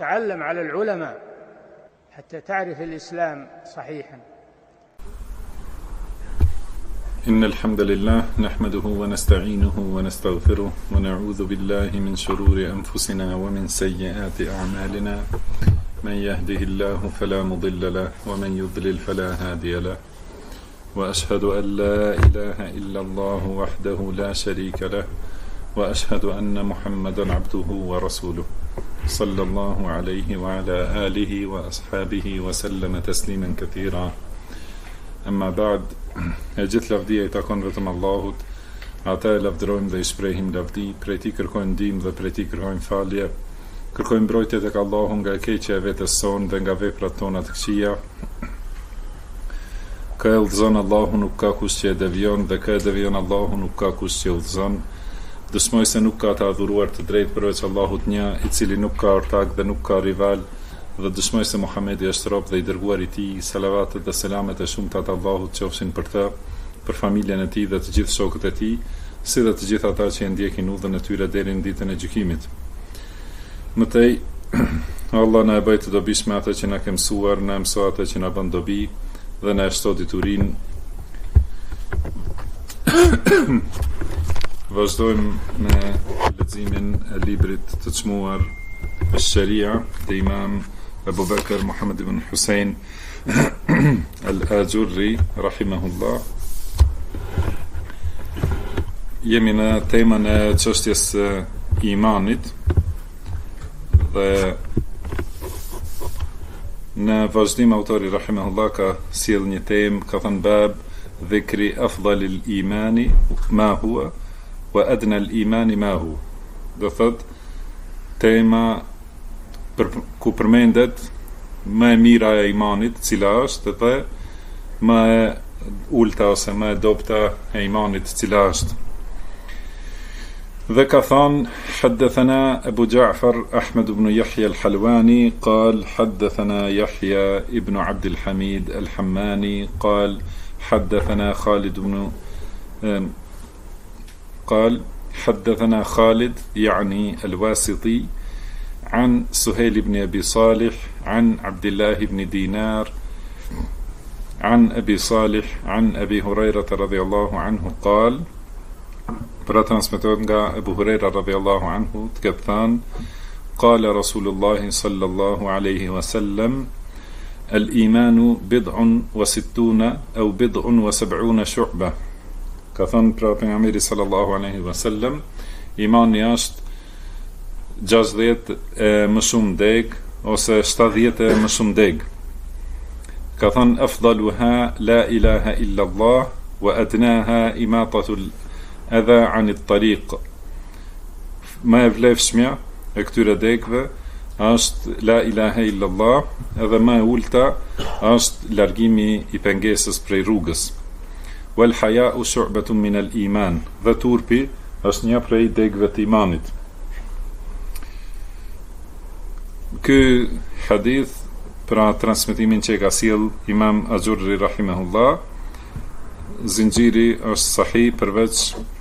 تعلم على العلماء حتى تعرف الإسلام صحيحا. إن الحمد لله نحمده ونستعينه ونستغفره ونعوذ بالله من شرور أنفسنا ومن سيئات أعمالنا من يهده الله فلا مضل له ومن يضلل فلا هادي له وأشهد أن لا إله إلا الله وحده لا شريك له وأشهد أن محمدا عبده ورسوله صلى الله عليه وعلى آله وأصحابه وسلم تسليما كثيرا. أما بعد, e gjithë lavdia I takon vetëm Allahut. Ata e lavdërojmë dhe I shprehim lavdi, prej Tij kërkojmë ndihmë dhe prej Tij kërkojmë falje. Kërkojmë mbrojtje tek Allahu nga e keqja e vetes sonë dhe nga veprat tona të këqija. Kë e udhëzon Allahu nuk ka kush që e devion, dhe kë e devion Allahu nuk ka kush që e udhëzon. Dëshmoj se nuk ka të adhuruar të drejtë përveç Allahut një, I cili nuk ka ortak dhe nuk ka rival, dhe dëshmoj se Muhamedi është rob dhe I dërguar I Tij. Salavatet dhe selamet e shumta të Allahut qofshin për të, për familjen e Tij dhe të gjithë shokët e Tij, si dhe të gjithë ata që e ndjekin udhën e tyre deri në ditën e gjykimit. Mëtej, Allah na e bëj të dobishme atë që na ka mësuar, na mëso atë që na bën dobi dhe na e shto diturinë. Vazhdojmë me leximin e librit të çmuar Ash-Sharia të Imam Abu Bakr Muhammad ibn Hussein Al-Ajurri rahimahullah. Jemi në temën e çështjes së imanit dhe në vazhdim autori rahimahullah ka sjell një temë, ka thënë bab dhikri afdalil imani ma huwa wa adna al-imani ma hu. Do thot tema ku përmendet më e mira e imanit, cila është, dhe më e ulta ose më e dobta e imanit, cila është. Dhe ka thënë haddathana Abu Ja'far Ahmad ibn Yahya al-Halwani قال حدثنا يحيى ابن عبد الحميد الحماني قال حدثنا خالد يعني الواسطي عن سهيل بن أبي صالح عن عبد الله بن دينار عن أبي صالح عن أبي هريرة رضي الله عنه قال pra transmetohet nga Abu Huraira radhiyallahu anhu të ketë thënë قال رسول الله صلى الله عليه وسلم الإيمان بضع وستون أو بضع وسبعون شعبة. Ka thënë pra pejgamberi sallallahu alaihi wasallam, imani është 60 e më shumë deg ose 70 e më shumë deg. Ka thënë afdaluha la ilaha illa Allah wa adnaha imatatul adha anit tariq. Më e vlefshmja e këtyre degëve është la ilaha illa Allah, edhe më e ulta është largimi I pengesës prej rrugës. Wal haya'u shu'batun min al-iman. Dhe turpi është një prej degëve të imanit. Ky hadith, pra transmetimin që ka sjell Imam Ajurri rahimahullah, zinxhiri është sahih përveç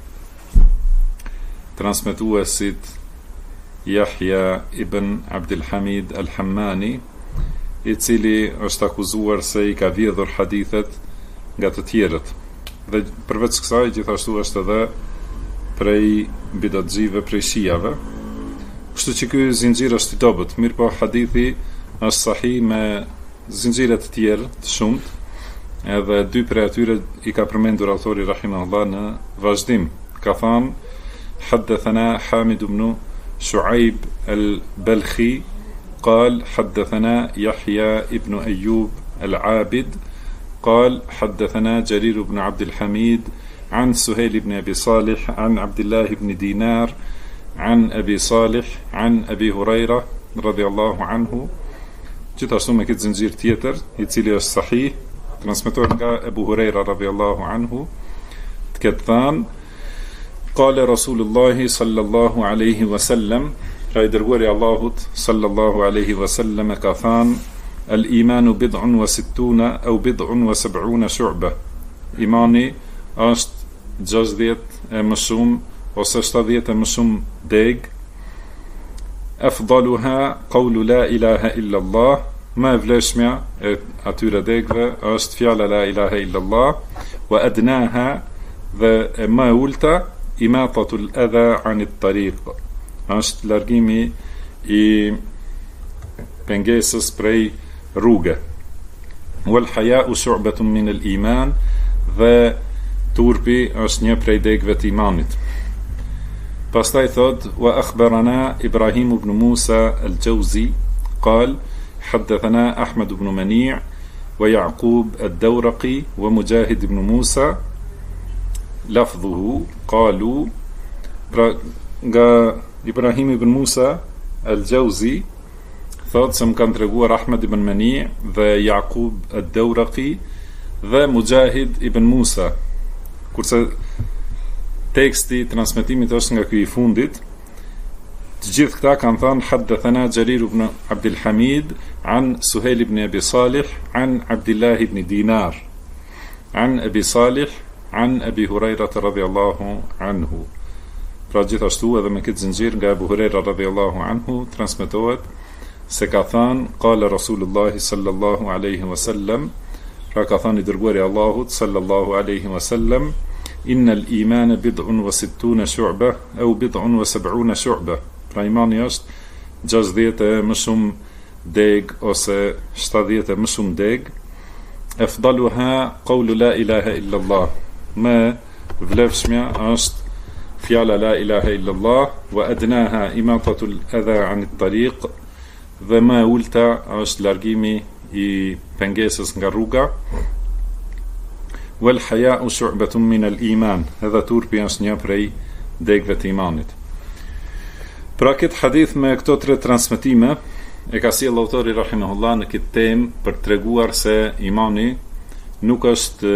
transmetuesit Yahya ibn Abdul Hamid al-Hammani, I cili është akuzuar se I ka vjedhur hadithet nga të tjerët. Dhe përveç kësaj gjithashtu është edhe prej bidatxive, prej shijave. Kështu që ky zinxhir është I dobët, mirë po hadithi është sahih me zinxhire të tjerë të shumt, edhe dy prej atyre I ka përmendur autori rahimahullah në vazhdim. Ka thënë haddathana Hamid ibn Shu'aib al-Balkhi قال حدثنا يحيى ابن أيوب العابد قال حدثنا جرير بن عبد الحميد عن سهيل بن أبي صالح عن عبد الله بن دينار عن أبي صالح عن أبي هريرة رضي الله عنه. Gjithashtu me këtë zinxhir tjetër, I cili është sahih, transmetohet nga Abu Huraira radhiyallahu anhu, të ketë thënë قال رسول الله صلى الله عليه وسلم, pra I dërguari Allahut sallallahu alaihi wasallam ka thënë al-imanu bid'un wa sittuna aw bid'un wa sab'una shu'ba. Imani është 60 e më shumë ose 70 e më shumë deg, afdaluha qawlu la ilaha illa Allah, më e vlefshmja e atyre degëve është fjala la ilaha illa Allah, wa adnaha, dhe e më e ulta imatatul adha anit tariq, është largimi i pengesës prej rruge. Wal haya'u shu'batun min al iman, dhe turpi është një prej degëve të imanit. Pastaj thot wa akhbarana Ibrahim ibn Musa al-Jawzi قال حدثنا أحمد بن منيع ويعقوب الدورقي ومجاهد بن موسى لفظه قالوا Ibrahim ibn Musa al-Jawzi thot se më kanë treguar Ahmed ibn Mani' dhe Yaqub ad-Dawraqi dhe Mujahid ibn Musa, kurse teksti transmetimit është nga ky i fundit. Të gjithë këta kanë thënë haddathana Jarir ibn Abdul Hamid an Suhail ibn Abi Salih an Abdullah ibn Dinar an Abi Salih an Abi Hurairah radhiyallahu anhu. Pra gjithashtu edhe me këtë zinxhir nga Abu Huraira radhiyallahu anhu transmetohet se ka thënë qala Rasulullah sallallahu alaihi wasallam, pra ka thënë i dërguari i Allahut sallallahu alaihi wasallam, innal imana bid'un wa sittuna shu'bah aw bid'un wa sab'una shu'bah. Pra imani është 60 e më shumë deg ose 70 e më shumë deg. Afdaluha qawlu la ilaha illa Allah, më vlefshmja është fjala la ilaha illa Allah, wa adnaha imatatul adha anit tariq, dhe më e ulta është largimi i pengesës nga rruga. Wal haya'u shu'batun min al iman, edhe turpi është një prej degëve të imanit. Pra këtë hadith me këto tre transmetime e ka sjell autori rahimahullah në këtë temë për të treguar se imani nuk është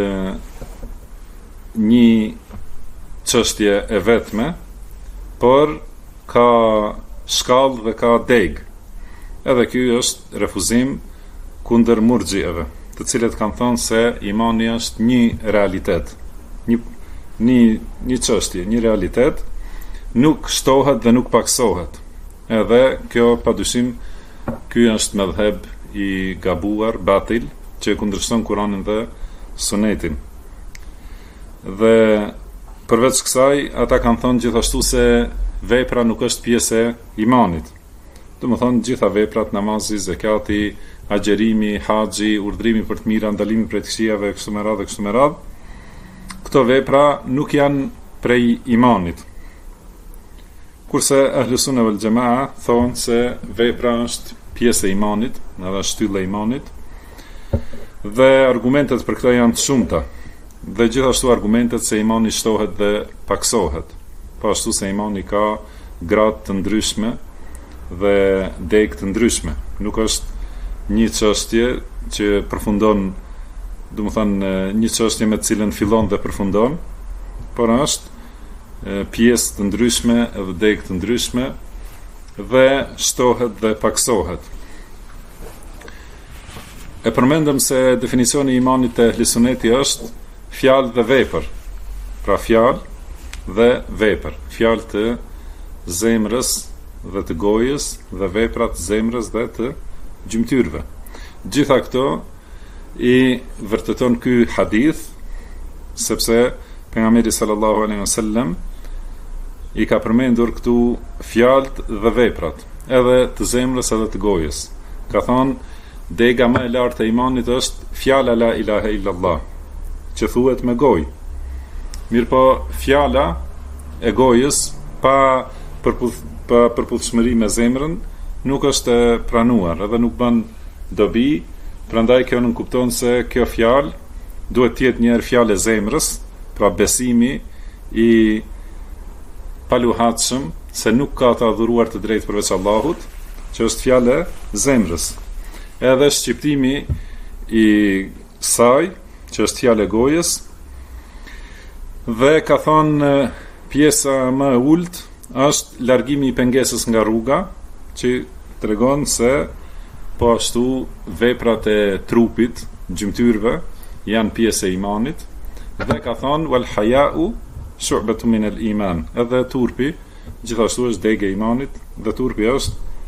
një çështje e vetme, por ka shkallë dhe ka deg. Edhe ky është refuzim kundër murxhieve, të cilët kanë thënë se imani është një realitet, një çështje, një realitet, nuk shtohet dhe nuk paksohet. Edhe kjo padyshim ky është mëdhëb i gabuar, batil, që kundërshton Kur'anin dhe Sunetin. Dhe përveç kësaj, ata kanë thënë gjithashtu se vepra nuk është pjesë e imanit. Do të thonë gjitha veprat, namazi, zakati, agjerimi, haxhi, urdhrimi për të mira, ndalimi prej të këqijave, kështu me radhë. Këto vepra nuk janë prej imanit. Kurse Ahlu Sunna wal Jamaa thonë se vepra është pjesë e imanit, edhe shtylla e imanit. Dhe argumentet për këto janë të shumta. Dhe gjithashtu argumentet se imani shtohet dhe paksohet, po ashtu se imani ka gradë të ndryshme dhe degë të ndryshme. Nuk është një çështje që përfundon, do të thënë një çështje me të cilën fillon dhe përfundon, por është pjesë të ndryshme dhe degë të ndryshme dhe shtohet dhe paksohet. E përmendëm se definicioni i imanit të Ehli Sunneti është fjalë dhe vepër. Pra fjalë dhe vepër. Fjalë të zemrës dhe të gojës dhe vepra të zemrës dhe të gjymtyrëve. Gjitha këto i vërteton ky hadith, sepse pejgamberi sallallahu alaihi wasallam i ka përmendur këtu fjalët dhe veprat, edhe të zemrës edhe të gojës. Ka thonë dega më e lartë e imanit është fjala la ilaha illa Allah, që thuhet me gojë. Mirpo fjala e gojës pa përputhshmëri me zemrën nuk është e pranuar, edhe nuk bën dobi. Prandaj kjo nuk kupton se kjo fjalë duhet të jetë një fjalë e zemrës, pra besimi i paluhatshëm se nuk ka të adhuruar të drejtë përveç Allahut, që është fjalë e zemrës. Edhe shqiptimi i saj, që është fjalë e gojës, dhe ka thonë pjesa më e ulët është largimi i pengesës nga rruga, që tregon se po ashtu veprat e trupit, gjymtyrëve, janë pjesë e imanit, dhe ka thonë wal haya'u shu'batun min al iman, edhe turpi gjithashtu është degë e imanit, dhe turpi është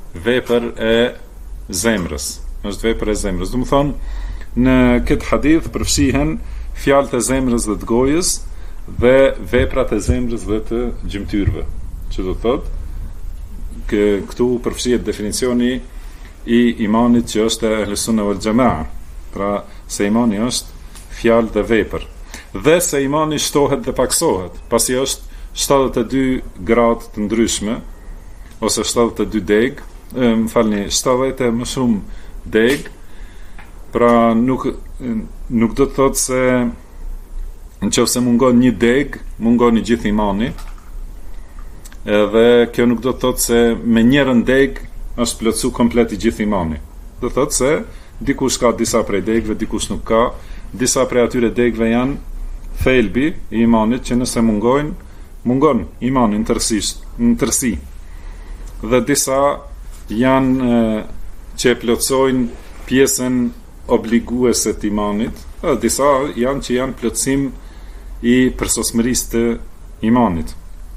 vepër e zemrës. Është vepër e zemrës. Do të thonë, në këtë hadith përfshihen fjalët e zemrës dhe të gojës dhe veprat e zemrës dhe të gjymtyrëve. Që do të thotë këtu përfshihet definicioni i imanit që është Ahlus Sunna wal Jamaa. Pra se imani është fjalë dhe vepër. Dhe se imani shtohet dhe paksohet, pasi është 72 gradë të ndryshme, ose 72 deg, 70 e më shumë deg, pra nuk do të thotë se nëse mungon një deg, mungon i gjithë imani, edhe kjo nuk do të thotë se me njërën deg është plotsu komplet i gjithë imani. Do të thotë se dikush ka disa prej degve, dikush nuk ka, disa prej atyre degve janë thelbi i imanit që nëse mungon imani në tërësi. Dhe disa janë që plotsojnë pjesën obliguese të imanit, dhe disa janë që janë plotësim i përsosmërisë të imanit.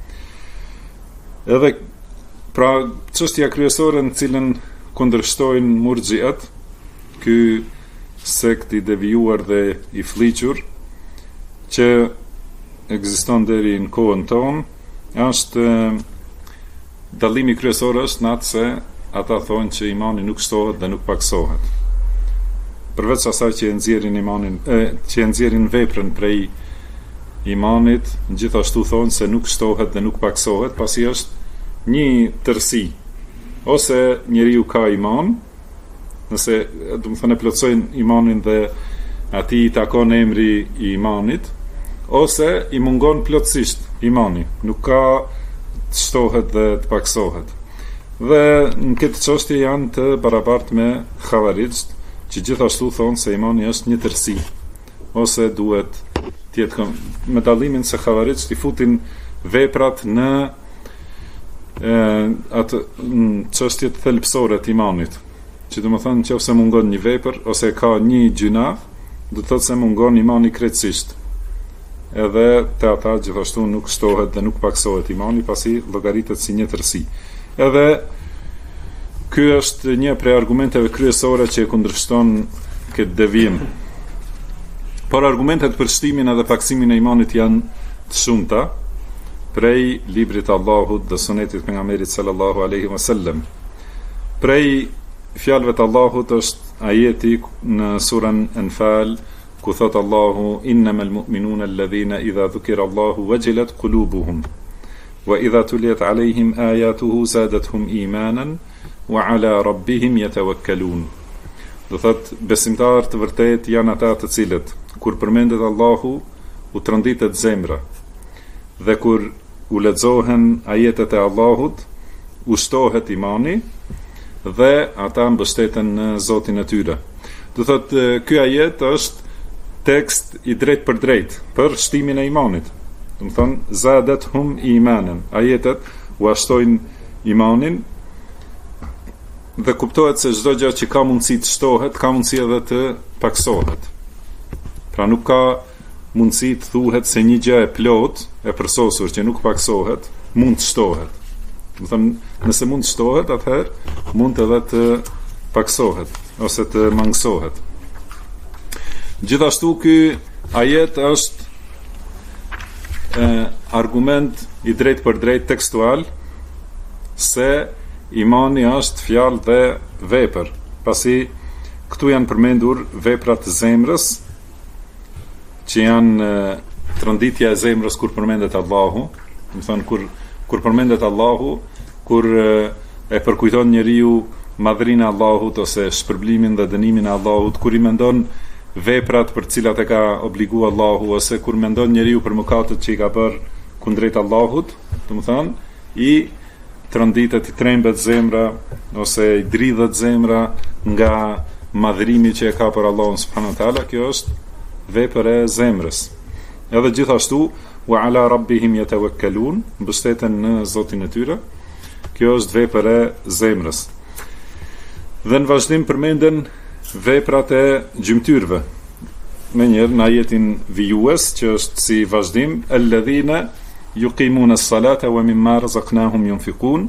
Edhe pra çështja kryesore në cilën kundërshtojnë murxhiat, ky sekt i devijuar dhe i fliqur që ekziston deri në kohën tonë, është dallimi kryesor është në atë se ata thonë që imani nuk shtohet dhe nuk paksohet. Përveç asaj që e nxjerrin veprën prej imanit, gjithashtu thonë se nuk shtohet dhe nuk paksohet, pasi është një tërësi. Ose njeriu ka iman, nëse do të thonë plotsojnë imanin dhe atij i takon emri i imanit, ose i mungon plotësisht imani, nuk ka të shtohet dhe të paksohet. Dhe në këtë çështje janë të barabartë me xhavarixht, që gjithashtu thonë se imani është një tërësi, ose duhet të jetë me dallimin se xhavarixht i futin veprat në atë çështje të thelbësore të imanit. Që do të thonë nëse mungon një vepër ose ka një gjuna, do të thotë se mungon imani krejtësisht. Edhe te ata gjithashtu nuk shtohet dhe nuk paksohet imani, pasi llogaritet si një tërësi. Edhe ky është një prej argumenteve kryesore që e kundërshton këtë devijim. Por argumentet për shtimin edhe paksimin e imanit janë të shumta, prej librit të Allahut dhe sunetit pejgamberit sallallahu alaihi wasallam. Prej fjalëve të Allahut është ajeti në surën Anfal, ku thot Allahu: innamal mu'minuna alladhina idha dhukira Allahu wajilat qulubuhum wa idha tuliyat alaihim ayatuhu zadatuhum imanan wa ala rabbihim yatawakkalun. Do thot besimtarët të vërtet janë ata të cilët kur përmendet Allahu u tronditet zemra, dhe kur u lexohen ajetet e Allahut u shtohet imani, dhe ata mbështeten në Zotin e tyre. Do thot ky ajet është tekst i drejt për drejt për shtimin e imanit. Do të thonë zadatuhum imanan. Ajetet u ashtojnë imanin, dhe kuptohet se çdo gjë që ka mundësi të shtohet, ka mundësi edhe të paksohet. Pra nuk ka mundësi të thuhet se një gjë e plot, e përsosur që nuk paksohet, mund të shtohet. Do të thonë, nëse mund të shtohet, atëherë mund edhe të paksohet ose të mangësohet. Gjithashtu ky ajet është argument i drejt për drejt tekstual se imani është fjalë dhe vepër, pasi këtu janë përmendur veprat e zemrës, që janë tronditja e zemrës kur përmendet Allahu, do të thonë kur përmendet Allahu, kur e përkujton njeriu madhrinë e Allahut ose shpërblimin dhe dënimin e Allahut, kur i mendon veprat për cilat e ka obliguar Allahu, ose kur mendon njeriu për mëkatet që i ka bërë kundrejt Allahut, do të thonë i tronditet, i trembet zemra ose i dridhet zemra nga madhrimi që e ka për Allahun subhanahu wa taala. Kjo është vepër e zemrës. Edhe gjithashtu wa ala rabbihim yatawakkalun, mbështeten në Zotin e tyre. Kjo është vepër e zemrës. Dhe në vazhdim përmenden veprat e gjymtyrëve. Me njërë në ajetin vijues, që është si vazhdim, alladhina yuqimuna as-salata wa mimma razaqnahum yunfiqun,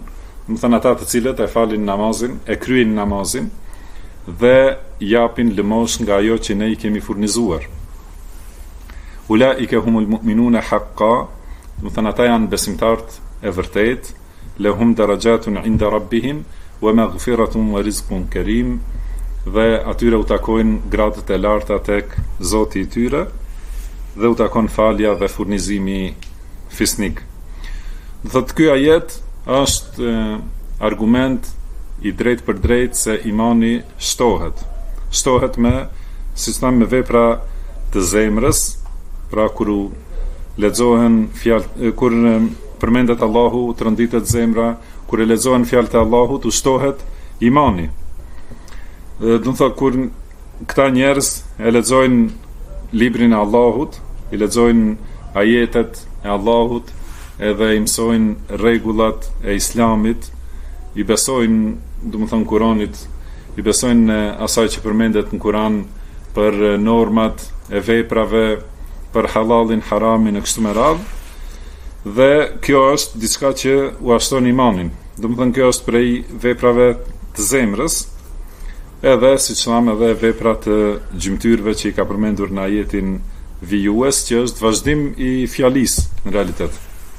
më thënë ata të cilët e falin namazin, e kryejnë namazin dhe japin lëmosh nga ajo që ne I kemi furnizuar. Ulaika humul mu'minuna haqqa, më thënë ata janë besimtarët e vërtet, lahum darajatun inda rabbihim wa maghfiratun wa rizqun karim, dhe atyre u takojnë gradët e larta tek Zoti I tyre dhe u takon falja dhe furnizimi fisnik. Thotë ky ajet është argument I drejt për drejt se imani shtohet me, siç thamë, me vepra të zemrës, pra kur u lexohen fjalë, kur përmendet Allahu, të rënditet zemra, kur e lexohen fjalët e Allahut, u shtohet imani. Do të thotë kur këta njerëz e lexojnë librin e Allahut, I lexojnë ajetet e Allahut, edhe I mësojnë rregullat e Islamit, I besojnë, do të thonë, Kuranit, I besojnë asaj që përmendet në Kuran për normat e veprave, për halalin, haramin e kështu me radhë, dhe kjo është diçka që u ashton imanin. Do të thonë kjo është prej veprave të zemrës, edhe siç thamë edhe vepra të gjymtyrëve që I ka përmendur në ajetin vijues, që është vazhdim I fjalisë në realitet.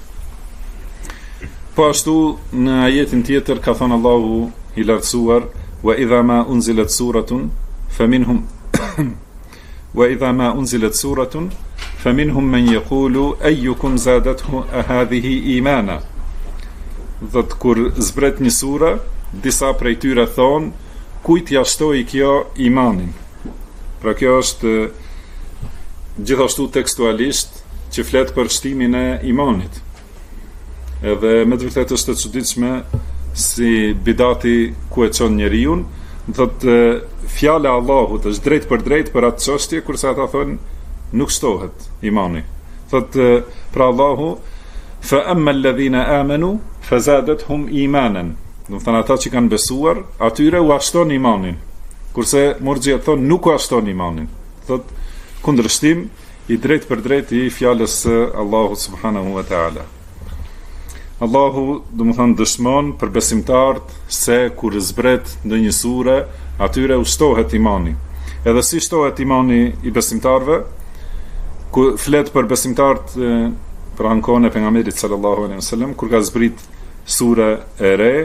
Po ashtu në ajetin tjetër ka thënë Allahu I lartësuar, wa idha ma unzilat suratun faminhum wa idha ma unzilat suratun faminhum man yaqulu ayyukum zadathu hadhihi imana. Dhe kur zbret një sura, disa prej tyre thonë, kujt ja shtoi kjo imanin. Pra kjo është gjithashtu tekstualisht që flet për shtimin e imanit. Edhe me të vërtetë është e çuditshme si bidati ku e çon njeriu, thotë fjala e Allahut është drejt për drejt për atë çështje, kurse ata thonë nuk shtohet imani. Thotë pra Allahu, fa amma alladhina amanu fazadathum imanan. Do të thonë ata që kanë besuar, atyre u ashton imanin. Kurse murxhiat thonë nuk u ashton imanin. Thotë kundërshtim I drejt për drejt I fjalës së Allahut subhanahu wa taala. Allahu, do të thonë, dëshmon për besimtarët se kur zbret ndonjë sure, atyre u shtohet imani. Edhe si shtohet imani I besimtarëve, ku flet për besimtarët për ankon e pejgamberit sallallahu alaihi wasallam, kur ka zbrit sure e re,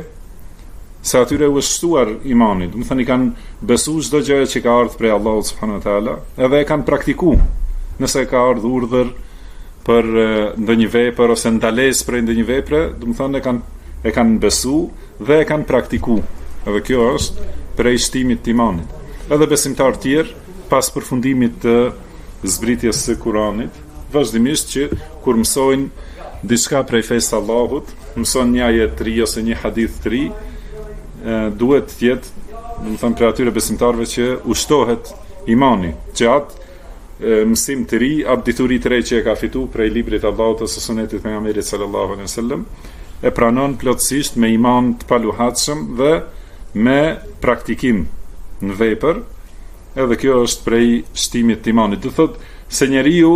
se atyre u është shtuar imani, do të thënë I kanë besuar çdo gjë që ka ardhur prej Allahut subhanahu wa taala, edhe e kanë praktikuar. Nëse ka ardhur urdhër për ndonjë vepër ose ndalesë për ndonjë vepre, do të thonë e kanë besuar dhe e kanë praktikuar. Edhe kjo është prej shtimit të imanit. Edhe besimtarë tjerë, pas përfundimit të zbritjes së Kuranit, vazhdimisht që kur mësojnë diçka prej fesë të Allahut, mësojnë një ajet të ri ose një hadith të ri, duhet të jetë, do të thonë, për atyre besimtarëve që u shtohet imani, që atë mësim të ri, atë dituri të re që e ka fitu prej librit Allahut ose sunetit pejgamberit sallallahu alaihi wasallam, e pranon plotësisht me iman të paluhatshëm dhe me praktikim në vepër, edhe kjo është prej shtimit të imanit. Do thotë se njeriu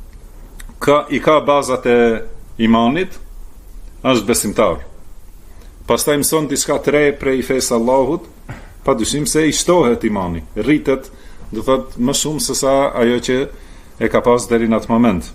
I ka bazat e imanit, është besimtar. Pastaj mëson diçka të re prej fesë Allahut, padyshim se I shtohet imani, rritet, do thot më shumë se sa ajo që e ka pas deri në atë moment.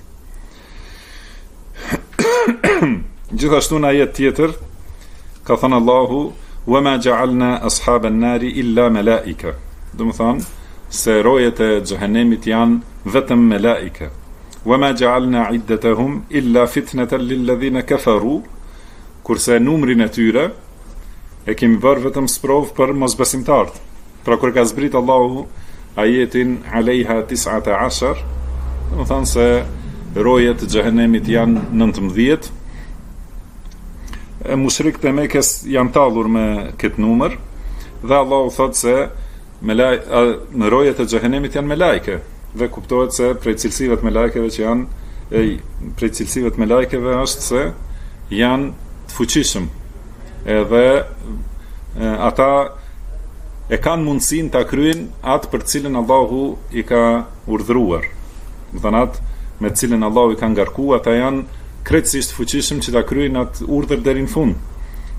Gjithashtu në ajet tjetër ka thënë Allahu, wa ma ja'alna ashaban nari illa malaika. Do të thonë se rojet e xhehenemit janë vetëm malaika. Wa ma ja'alna iddatahum illa fitnatan lil ladhina kafaru. Kurse numrin e tyre e kemi bërë vetëm sprov për mosbesimtarët. Pra kur ka zbrit Allahu ajetin alejha 19, do të thonë se rojet e xhehenemit janë 19. Mushrikët e Mekës janë tallur me këtë numër dhe Allahu thotë se rojet e xhehenemit janë me lajke, dhe kuptohet se prej cilësive të melajkeve që janë prej cilësive të melajkeve është se janë të fuqishëm, edhe ata e kanë mundësinë ta kryejnë atë për cilën Allahu I ka urdhëruar. Do të thonë atë me cilën Allahu I ka ngarkuar, ata janë krejtësisht fuqishëm që ta kryejnë atë urdhër deri në fund.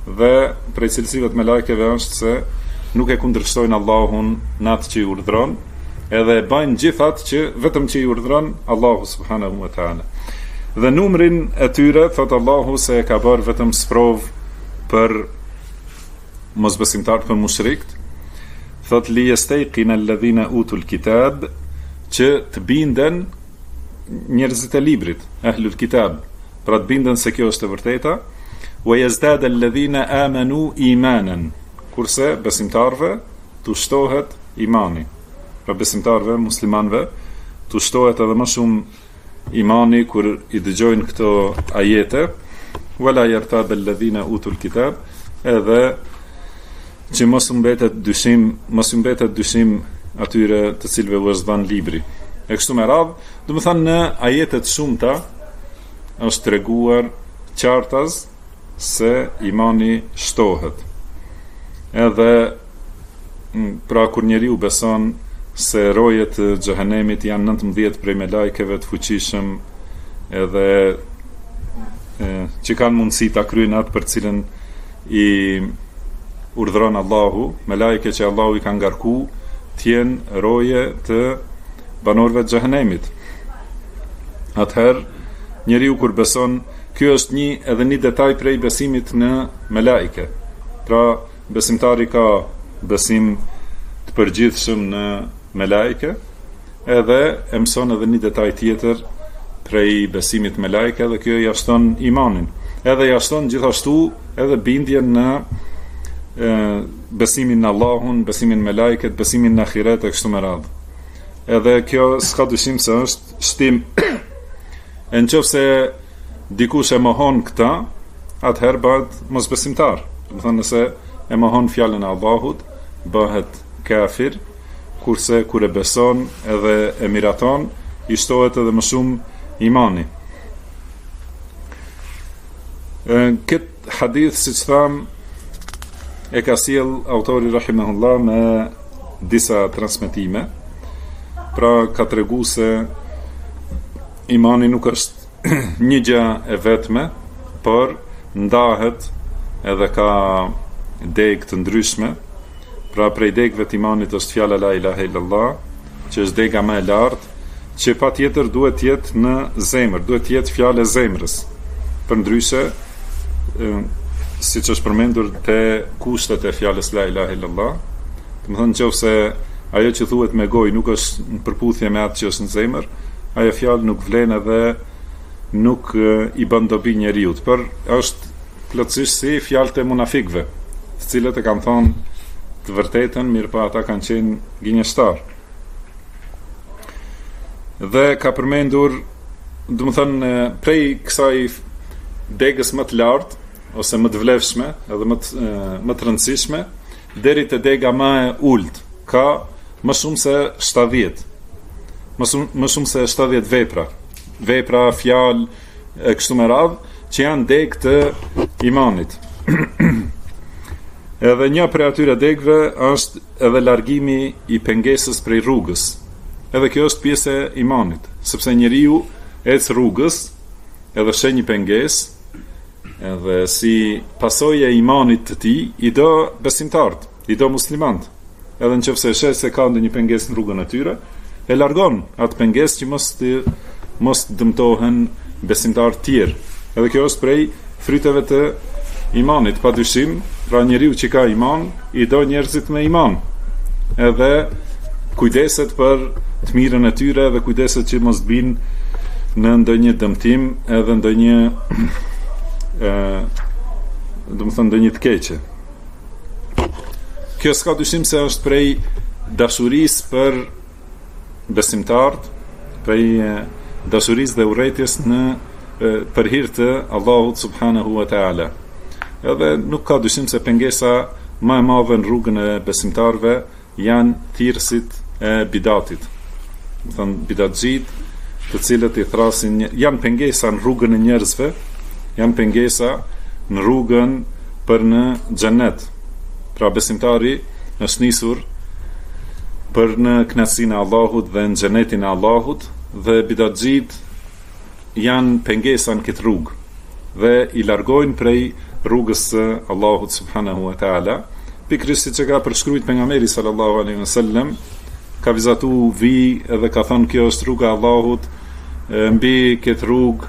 dhe prej cilësive të melekeve është se nuk e kundërshtojnë Allahun në atë që i urdhron, edhe e bajnë gjithat që vetëm që i urdhron Allahu subhanahu wa ta'ala. Dhe numrin e tyre, thot Allahu, se e ka bërë vetëm sprov për mosbesimtarët, për mushrikt, thot li yastayqina alladhina utul kitab, që të binden njerëzit e librit, ahlul kitab, pra të binden se kjo është e vërteta, wa yazdada alladhina amanu imanan, kurse besimtarve të shtohet imani, pra besimtarve, muslimanve, të shtohet edhe më shumë imani kur i dëgjojnë këto ajete, wala yartab alladhina utul kitab, edhe që mos u mbetet dyshim atyre të cilëve u është dhënë libri. E kështu me radhë, do të thënë në ajetet shumëta është treguar qartas se imani shtohet. Edhe pra kur njeriu beson se rojet e xhehenemit janë 19 prej me lajkeve të fuqishëm, edhe që kanë mundësi ta kryejnë atë për cilën i urdhron Allahu, me lajke që Allahu i ka ngarku t'jenë roje të banorëve të xhehenemit. Atëherë njeriu kur beson, ky është edhe një detaj prej besimit në me lajke. Pra besimtari ka besim të përgjithshëm në me lajke, edhe e mëson edhe një detaj tjetër prej besimit me lajke, dhe kjo jashton imanin. Edhe jashton gjithashtu edhe bindjen në besimin në Allahun, besimin me lajket, besimin në ahiret e kështu me radhë. Edhe kjo s'ka dyshim se është shtim. E nëse dikush e mohon këta, atëherë bëhet mosbesimtar. Do të thënë, nëse e mohon fjalën e Allahut, bëhet kafir, kurse kur e beson edhe e miraton, i shtohet edhe më shumë imani. Këtë hadith, siç tham, e ka sjell autori rahimahullah me disa transmetime. Pra ka tregu se imani nuk është një gjë e vetme, por ndahet edhe ka degë të ndryshme. Pra prej degëve të imanit është fjala la ilaha illallah, që është dega më e lartë, që patjetër duhet të jetë në zemër, duhet të jetë fjalë e zemrës. Përndryshe, siç është përmendur te kushtet e fjalës la ilaha illallah, do të thonë nëse ajo që thuhet me gojë nuk është në përputhje me atë që është në zemër, ajo fjalë nuk vlen edhe nuk i bën dobi njeriu, por është plotësisht si fjalët e munafikëve, të cilët e kanë thonë të vërtetën, mirë pa ata kanë qenë gënjeshtar. Dhe ka përmendur, do të thënë, prej kësaj degës më të lartë, ose më të vlefshme, edhe më të rëndësishme, deri te dega më e ulët, ka më shumë se 70. Më shumë se 70 vepra, fjalë e kështu me radhë, që janë degë të imanit. Edhe një prej atyre degëve është edhe largimi i pengesës prej rrugës. Edhe kjo është pjesë e imanit, sepse njeriu ec rrugës, edhe sheh një pengesë, edhe si pasojë e imanit të tij, i do besimtarët, i do muslimanët. Edhe nëse sheh se ka ndonjë pengesë në rrugën e tyre, e largon atë pengesë që mos dëmtohen besimtarë tjerë. Edhe kjo është prej fryteve të imanit, padyshim. Pra njeriu që ka iman, i do njerëzit me iman, edhe kujdeset për të mirën e tyre, dhe kujdeset që mos binë në ndonjë dëmtim, edhe ndonjë ndonjë të keqe. Kjo s'ka dyshim se është prej dashurisë për besimtarët, prej dashurisë dhe urrejtjes për hir të Allahut subhanahu wa taala. Edhe nuk ka dyshim se pengesa më e madhe në rrugën e besimtarëve janë thirrësit e bidatit. Do të thënë bidatxhit, të cilët i thrasin, janë pengesa në rrugën e njerëzve, janë pengesa në rrugën për në xhenet. Pra besimtari është nisur për në kënaqësinë e Allahut dhe në xhenetin e Allahut, dhe bidatxhit janë pengesa në këtë rrugë dhe i largojnë prej rrugës së Allahut subhanahu wa taala, pikërisht siç e ka përshkruajtur pejgamberi sallallahu alaihi wasallam, ka vizatu vi edhe ka thënë kjo është rruga e Allahut, mbi këtë rrugë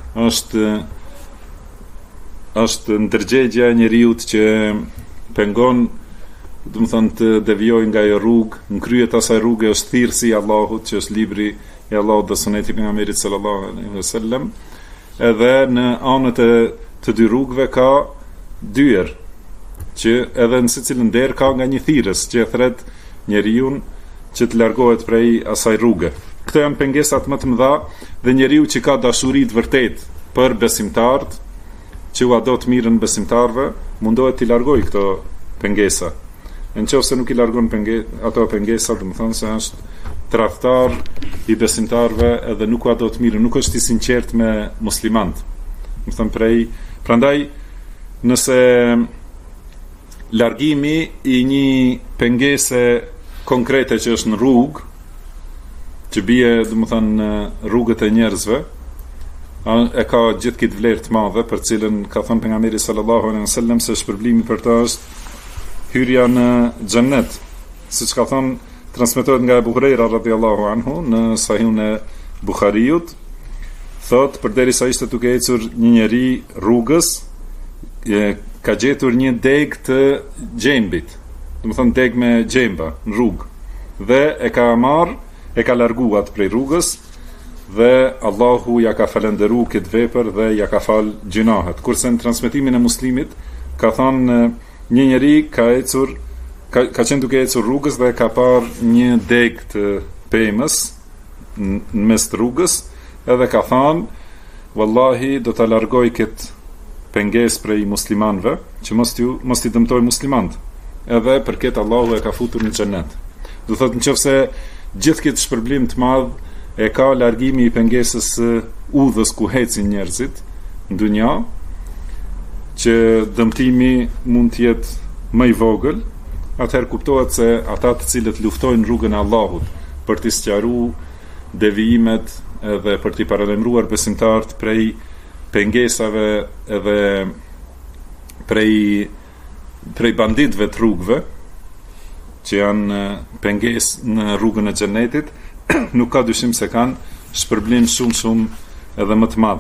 është ndërgjegjja e njeriu që pengon, do të thonë të devijojë nga ajo rrugë, në krye të asaj rruge është thirrsi i Allahut, që është libri i Allahut dhe suneti i pejgamberit sallallahu alaihi wasallam. Edhe në anët e të dy rrugëve ka dyer, që edhe në secilën derë ka nga një thirrës që e thret njeriu që të largohet prej asaj rruge. Këto janë pengesat më të mëdha dhe njeriu që ka dashuri të vërtetë për besimtarët, që ua do të mirën besimtarëve, mundohet të largojë këto pengesa. Nëse nuk i largon ato pengesa, do të thonë se është tradhtar i besimtarëve edhe nuk ua do të mirën, nuk është i sinqert me muslimanët. Do të thonë prandaj nëse largimi i një pengese konkrete që është në rrugë, që bie, do të thonë, në rrugët e njerëzve, e ka gjithë këtë vlerë të madhe, për cilën ka thënë pejgamberi sallallahu alaihi wasallam se shpërblimi për të është hyrja në xhennet. Siç ka thënë, transmetohet nga Abu Huraira radhiyallahu anhu në Sahihun e Buhariut, thotë përderisa ishte duke ecur një njeri rrugës, ka gjetur një deg të gjembit, do të thonë deg me gjemba në rrugë, dhe e ka marrë, e ka larguar prej rrugës, dhe Allahu ja ka falendëruar këtë vepër dhe ja ka fal gjunahet. Kurse në transmetimin e Muslimit ka thënë një njeri ka qenë duke ecur rrugës dhe ka parë një deg të pemës në mes të rrugës, edhe ka thënë, wallahi do ta largoj këtë pengesë prej muslimanëve, që mos i dëmtoj muslimanët. Edhe për këtë Allahu e ka futur në xhennet. Do thotë nëse gjithë këtë shpërblim të madh e ka largimi i pengesës së udhës ku hecin njerëzit në dunja, që dëmtimi mund të jetë më i vogël, atëherë kuptohet se ata të cilët luftojnë rrugën e Allahut për të sqaruar devijimet edhe për të paralajmëruar besimtarët prej pengesave edhe prej banditëve të rrugëve, që janë pengesë në rrugën e xhenetit, nuk ka dyshim se kanë shpërblim shumë edhe më të madh.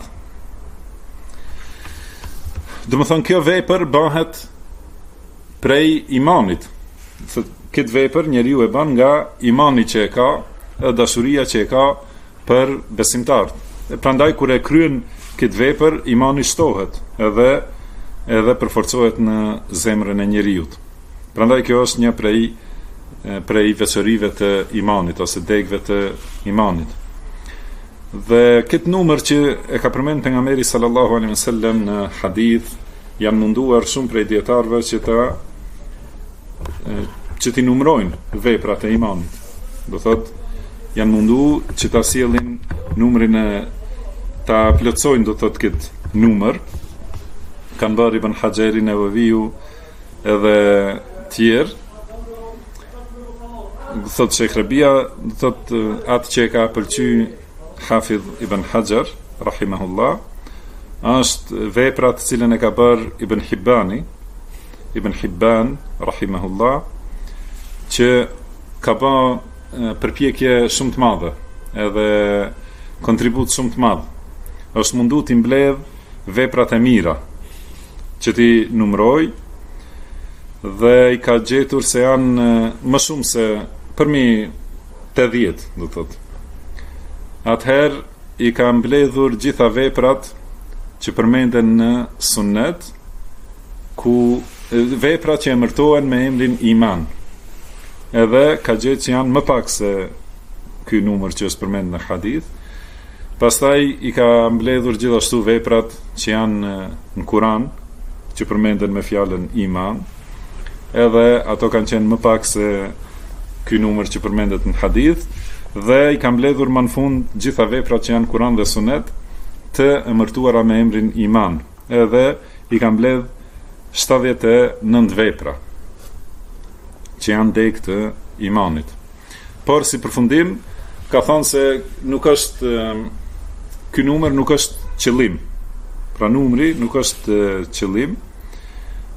Do të thonë kjo vepër bëhet prej imanit. Këtë vepër njeriu e bën nga imani që e ka, e dashuria që e ka për besimtarët. Prandaj kur e kryen këtë vepër, imani shtohet edhe përforcohet në zemrën e njeriu. Prandaj kjo është një prej veçorive të imanit ose degëve të imanit. Dhe këtë numër që e ka përmend pejgamberi sallallahu alaihi wasallam në hadith, janë munduar shumë prej dietarëve që t'i numërojnë veprat e imanit. Do thotë janë munduar që ta sjellin numrin ta plotësojnë, do thotë këtë numër. Kanë bërë Ibn Hajeri, Nevaviu edhe tjerë. Thotë Sheikh Rabia, thotë atë që e ka pëlqyer Hafidh Ibn Hajar rahimahullah, është vepra të cilën e ka bërë Ibn Hibban rahimahullah, që ka bërë përpjekje shumë të madhe edhe kontribut shumë të madh. Është mundu t'i mbledh veprat e mira që t'i numëroj, dhe i ka gjetur se janë më shumë se përmi 80, do thotë. Atëherë i ka mbledhur gjitha veprat që përmenden në sunnet, ku veprat që emërtohen me emrin iman. Edhe ka gjetur që janë më pak se ky numër që është përmendur në hadith. Pastaj i ka mbledhur gjithashtu veprat që janë në Kur'an, që përmenden me fjalën iman. Edhe ato kanë qenë më pak se ky numër që përmendet në hadith, dhe i ka mbledhur më në fund gjitha veprat që janë Kur'an dhe Sunet të emërtuara me emrin iman. Edhe i ka mbledh 79 vepra që janë degë të imanit. Por si përfundim ka thënë se nuk është ky numër nuk është qëllim. Pra numri nuk është qëllim,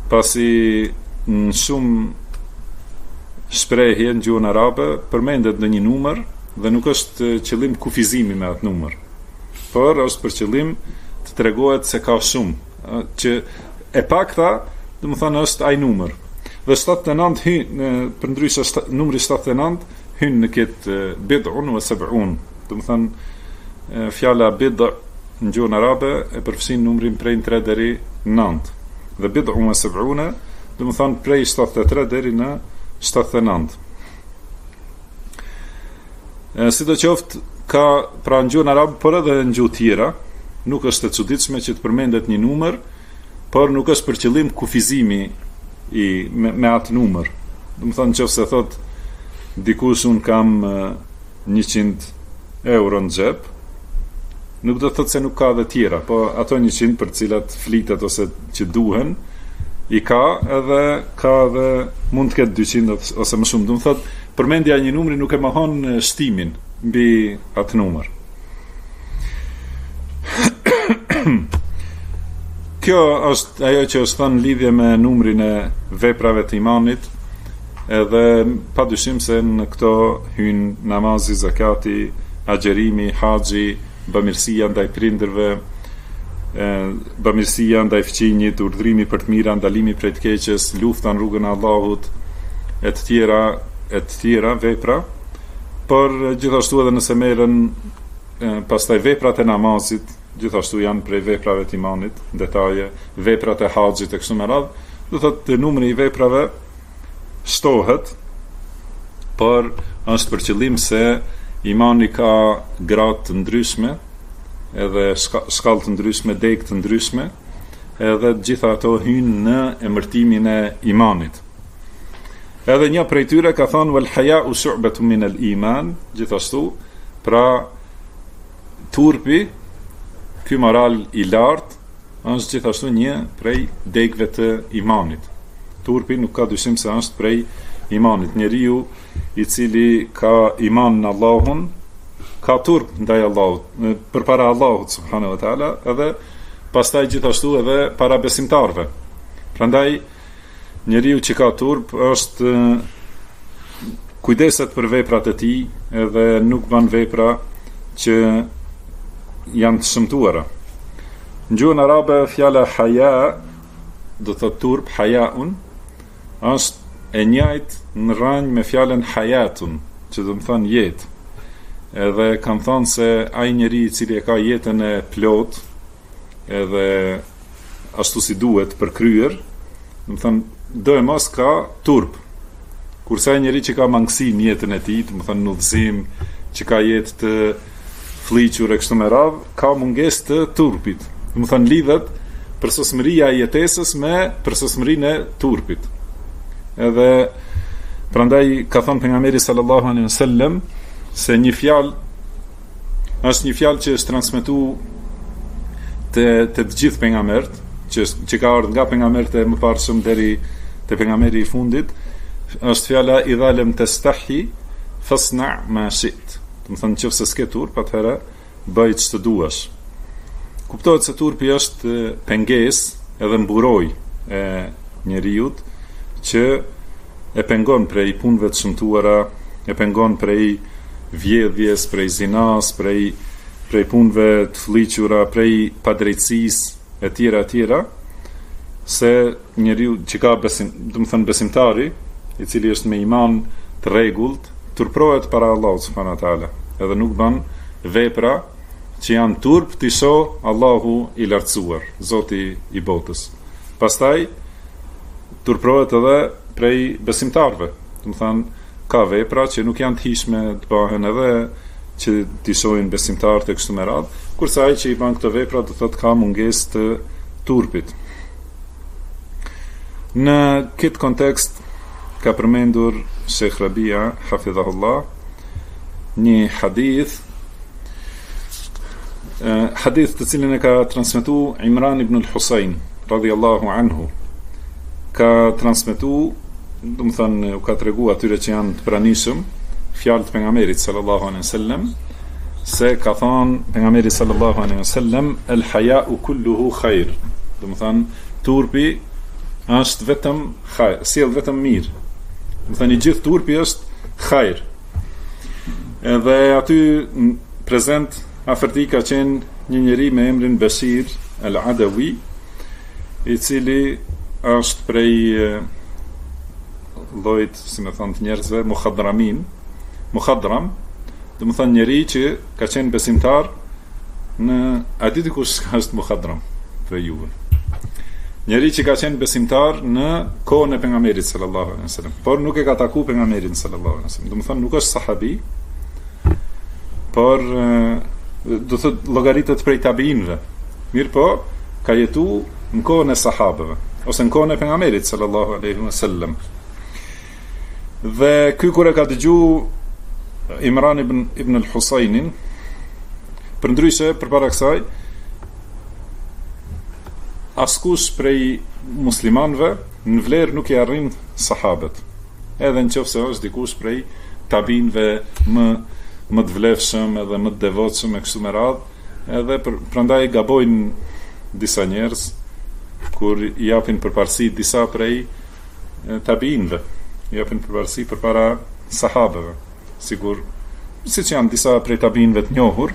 pasi në shumë shprehje në gjuhën arabe përmendet në një numër dhe nuk është qëllim kufizimi me atë numër, por është për qëllim të tregohet se ka shumë, që e pakta do të thonë është ai numër. Dhe 79 hyn, përndryshe numri 79 hyn në këtë bid'un wa sab'un, do të thonë fjala bid' në gjuhën arabe e përfshin numrin prej 3 deri 9. Dhe bid'un wa sab'una do të thonë prej 73 deri në 79. Sidoqoftë ka pra në gjuhën arabe, por edhe në gjuhë tjera, nuk është e çuditshme që të përmendet një numër, por nuk është për qëllim kufizimi me atë numër. Do të thonë nëse thot dikush un kam 100 euro në xhep, nuk do të thotë se nuk ka dhe tjera, po ato 100 për cilat flitet ose që duhen, i ka edhe mund të ketë 200 ose më shumë. Do të thotë përmendja e një numri nuk e mohon shtimin mbi atë numër. Kjo është ajo që është thënë lidhje me numrin e veprave të imanit, edhe padyshim se në këto hyn namazi, zakati, agjerimi, haxhi, bamirësia ndaj prindërve, bamirësia ndaj fëmijët, urdhrimi për të mira, ndalimi prej të keqes, lufta në rrugën e Allahut, e të tjera vepra, por gjithashtu edhe nëse merren pastaj veprat e namazit, gjithashtu janë prej veprave të imanit, detaje, veprat e haxhit e kështu me radhë, do thotë numri i veprave shtohet, por është për qëllim se imani ka gradë të ndryshme, edhe shkallë të ndryshme, degë të ndryshme, edhe gjitha ato hynë në emërtimin e imanit. Edhe një prej tyre ka thonë wal haya'u shu'batun min al-iman, gjithashtu, pra turpi, ky moral i lartë, është gjithashtu një prej degëve të imanit. Turpi nuk ka dyshim se është prej imanit. Njeriu i cili ka iman në Allahun, ka turp ndaj Allahut, përpara Allahut subhanahu wa taala, edhe pastaj gjithashtu edhe para besimtarve. Prandaj njeriu që ka turp është kujdeset për veprat e tij, edhe nuk bën vepra që janë të shëmtuara. Në gjuhën arabe fjala haya, do të thotë turp, hayaun, është e njëjtë në rrënjë me fjalën hayatun, që do të thonë jetë. Edhe kanë thonë se ai njeri i cili e ka jetën e plot, edhe ashtu si duhet përkryer, do të thonë do e mos ka turp. Kurse ai njeri që ka mangësi në jetën e tij, do të thonë në udhëzim, që ka jetë të fliqur e kështu me radhë, ka mungesë të turpit. Do të thonë lidhet përsosmëria e jetesës me përsosmërinë e turpit. Edhe prandaj ka thënë pejgamberi sallallahu alaihi wasallam se një fjalë është një fjalë që është transmetuar të gjithë pejgamberët, që ka ardhur nga pejgamberët e mëparshëm deri te pejgamberi i fundit, është fjala idha lam tastahi fasna ma shi't. Do të thonë nëse s'ke turp, atëherë bëj ç'të duash. Kuptohet se turpi është pengesë edhe mburoj e njeriut që e pengon prej punëve të shëmtuara, e pengon prej vjedhjes, prej zinas, prej punëve të fliqura, prej padrejtësisë e tjera, se njeriu që ka besim, do të thënë besimtari, i cili është me iman të rregullt, turprohet para Allahut subhanahu wa taala, edhe nuk bën vepra që janë turp të shoh Allahu i lartësuar, Zoti i botës. Pastaj turprohet edhe prej besimtarve, do të thonë ka vepra që nuk janë të hishme të bëhen edhe që t'i shohin besimtarët e kështu me radhë, kurse ai që i bën këto vepra do thotë ka mungesë të turpit. Në këtë kontekst ka përmendur Sheikh Rabia hafidhahullah një hadith të cilin e ka transmetuar Imran ibn al-Husayn radhiyallahu anhu. Ka transmetuar, do të thënë, u ka treguar atyre që janë të pranishëm fjalët e pejgamberit sallallahu alaihi wasallam, se ka thënë pejgamberi sallallahu alaihi wasallam el haya'u kulluhu khair. Do të thënë turpi është vetëm hajr, sjell vetëm mirë. Do thënë i gjithë turpi është hajr. Edhe aty prezent afërti ka qenë një njeri me emrin Bashir al-Adawi, i cili është prej llojit, si më thonë të njerëzve, mukhadram, do të thonë njeri që ka qenë besimtar në, a di dikush është mukhadram për juve? Njeri që ka qenë besimtar në kohën e pejgamberit sallallahu alaihi wasallam, por nuk e ka taku pejgamberin sallallahu alaihi wasallam. Do të thonë nuk është sahabi, por do të thotë llogaritet prej tabiinëve. Mirë po, ka jetu në kohën e sahabëve, ose në kohën e pejgamberit sallallahu alaihi wasallam. Dhe ky kur e ka dëgju Imran ibn al-Husajnin, për ndryshe përpara kësaj, askush prej muslimanëve në vlerë nuk i arrin sahabët. Edhe nëse është dikush prej tabinëve më të vlefshëm edhe më të devotshëm e kështu me radhë, edhe prandaj gabojnë disa njerëz kur i japin përparësi disa prej tabinëve, i japin përparësi përpara sahabëve. Sigur, siç janë disa prej tabinëve të njohur,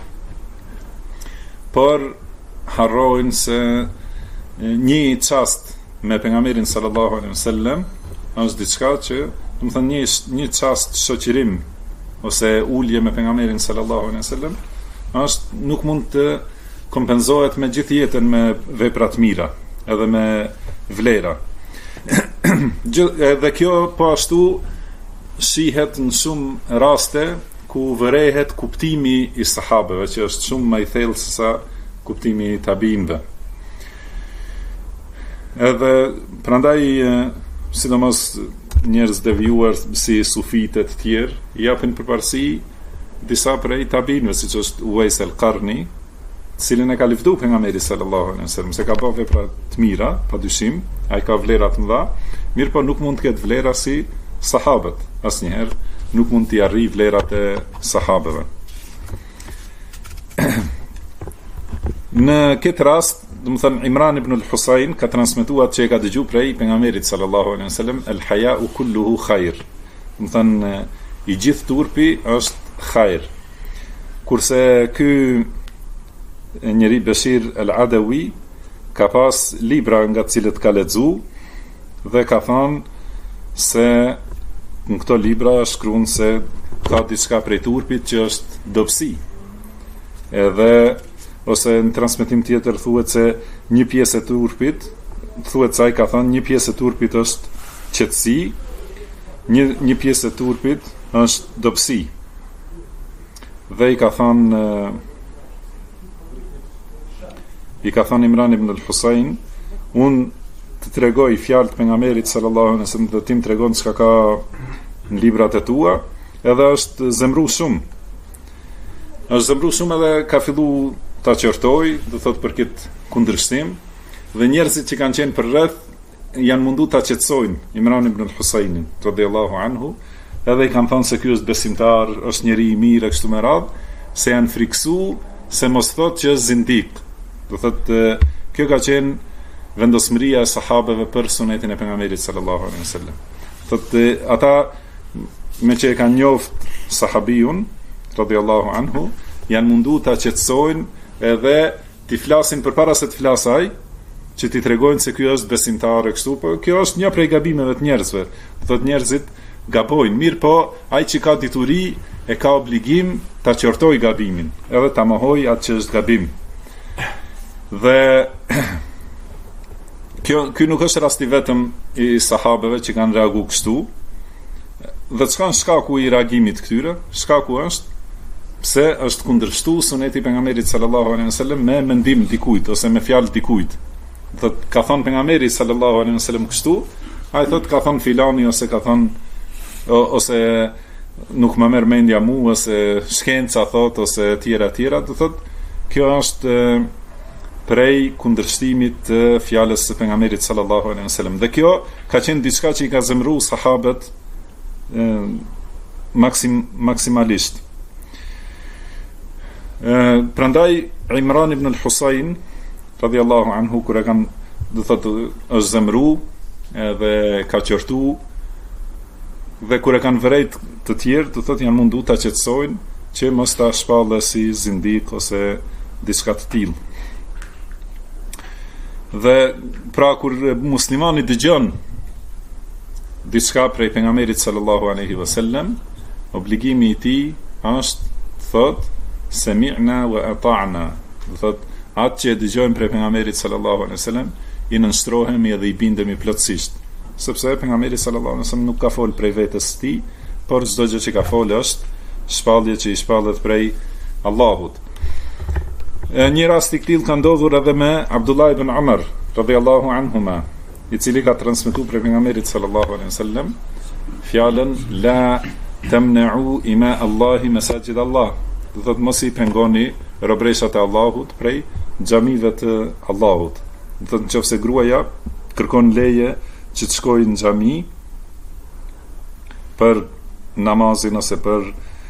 por harrojnë se një çast me pejgamberin sallallahu alaihi wasallam është diçka që, do të thënë një çast shoqërim ose ulje me pejgamberin sallallahu alaihi wasallam është nuk mund të kompenzohet me gjithë jetën me vepra të mira, edhe me vlera. Edhe kjo po ashtu shihet në shumë raste ku vërehet kuptimi i sahabëve, që është shumë më i thellë se sa kuptimi i tabinëve. Edhe prandaj sidomos njerëz devijuar si sufite të tjerë i japin përparësi disa prej tabinëve, siç është Uwais al-Qarni, cilin e ka lëvdu pejgamberi sallallahu alaihi wasallam, se ka bërë vepra të mira, padyshim, ai ka vlera të mëdha, mirë po nuk mund të ketë vlera si sahabët, asnjëherë nuk mund t'i arrijë vlerat e sahabëve. Në këtë rast, do të thënë Imran ibn al-Husayn ka transmetuar që e ka dëgjuar prej pejgamberit sallallahu alaihi wasallam, al-haya'u kulluhu khair. Do të thënë i gjithë turpi është khair. Kurse ky njeri Bashir al-Adawi ka pas libra nga të cilët ka lexu dhe ka thënë se në këto libra shkruan se ka diçka prej turpit që është dobësi. Edhe ose në transmetim tjetër thuhet se një pjesë e turpit, thuhet se ai ka thënë një pjesë e turpit është qetësi, një pjesë e turpit është dobësi. Dhe i ka thënë Imran ibn al-Husayn, unë të tregoj fjalët e pejgamberit sallallahu alaihi wasallam, do tim tregon çka ka në librat e tua, edhe është zemru shumë. Është zemru shumë edhe ka fillu ta qortoj, do thot për këtë kundërshtim, dhe njerëzit që kanë qenë për rreth janë mundu ta qetësojnë Imran ibn al-Husaynin radhiyallahu anhu, edhe i kanë thënë se ky është besimtar, është njeri i mirë e kështu me radhë, se janë friksu se mos thotë që është zindik. Do thot kjo ka qenë vendosmëria e sahabeve për sunetin e pejgamberit sallallahu alaihi wasallam. Thotë ata me që e kanë njoft sahabiun radhiyallahu anhu, janë mundu ta qetësojnë edhe t'i flasin përpara se të flasaj, që t'i tregojnë se ky është besimtar e kështu, po kjo është një prej gabimeve të njerëzve. Thotë njerëzit gabojnë, mirë po ai që ka dituri e ka obligim ta qortoj gabimin, edhe ta mohoj atë që është gabim. Dhe ky nuk është rasti vetëm i sahabeve që kanë reagu kështu, dhe çka është shkaku i reagimit këtyre? Shkaku është pse është kundërshtu suneti i pejgamberit sallallahu alaihi wasallam me mendim dikujt ose me fjalë dikujt. Do të ka thënë pejgamberi sallallahu alaihi wasallam kështu, ai thotë ka thënë filani ose ka thënë ose nuk më merr mendja mua ose shkenca thotë ose tjera, do thotë kjo është prej kundërshtimit të fjalës së pejgamberit sallallahu alaihi wasallam. Dhe kjo ka qenë diçka që i ka zemruar sahabët maksimalisht. Prandaj Imran ibn al-Husayn radhiyallahu anhu kur e kanë, do thotë, është zemruar edhe ka qortu, dhe kur e kanë vërejt të tjerë, të thotë janë mundu ta qetësojnë që mos ta shpallë si zindik ose diçka të tillë. Dhe pra kur muslimani dëgjon diçka prej pejgamberit sallallahu alaihi wasallam, obligimi i tij është thot sami'na wa ata'na, thot atë që dëgjojmë prej pejgamberit sallallahu alaihi wasallam i nënshtrohemi dhe i bindemi plotësisht, sepse pejgamberi sallallahu alaihi wasallam nuk ka fol prej vetes së tij, por çdo gjë që ka folë është shpallje që i shpallet prej Allahut. Një rast i tillë ka ndodhur edhe me Abdullah ibn Umar radhiyallahu anhuma, i cili ka transmetuar prej pejgamberit sallallahu alaihi wasallam fjalën la tamna'u ima Allahi masajid Allah, do thotë mos i pengoni robreshat e Allahut prej xhamive të Allahut. Do thotë nëse gruaja kërkon leje që të shkojë në xhami për namazin ose për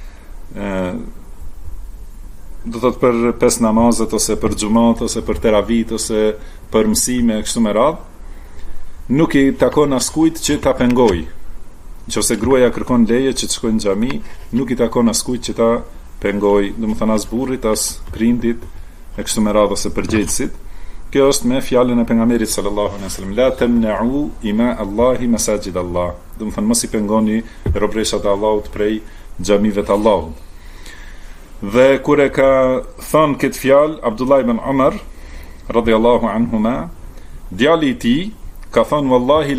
do thotë për 5 namazet ose për xhumat ose për teravit ose për mësime kështu me radhë, nuk i takon askujt që ta pengoj. Nëse gruaja kërkon leje që të shkojë në xhami, nuk i takon askujt që ta pengoj, domethënë as burrit, as prindit e kështu me radhë ose përgjegjësit. Kjo është me fjalën e pejgamberit sallallahu alaihi wasallam la tamna'u ima Allahi masajid Allah, domethënë mos i pengoni robreshat e Allahut prej xhamive të Allahut. Dhe kur e ka thënë këtë fjalë Abdullah ibn Umar radhiyallahu anhuma, djali i tij ka thënë wallahi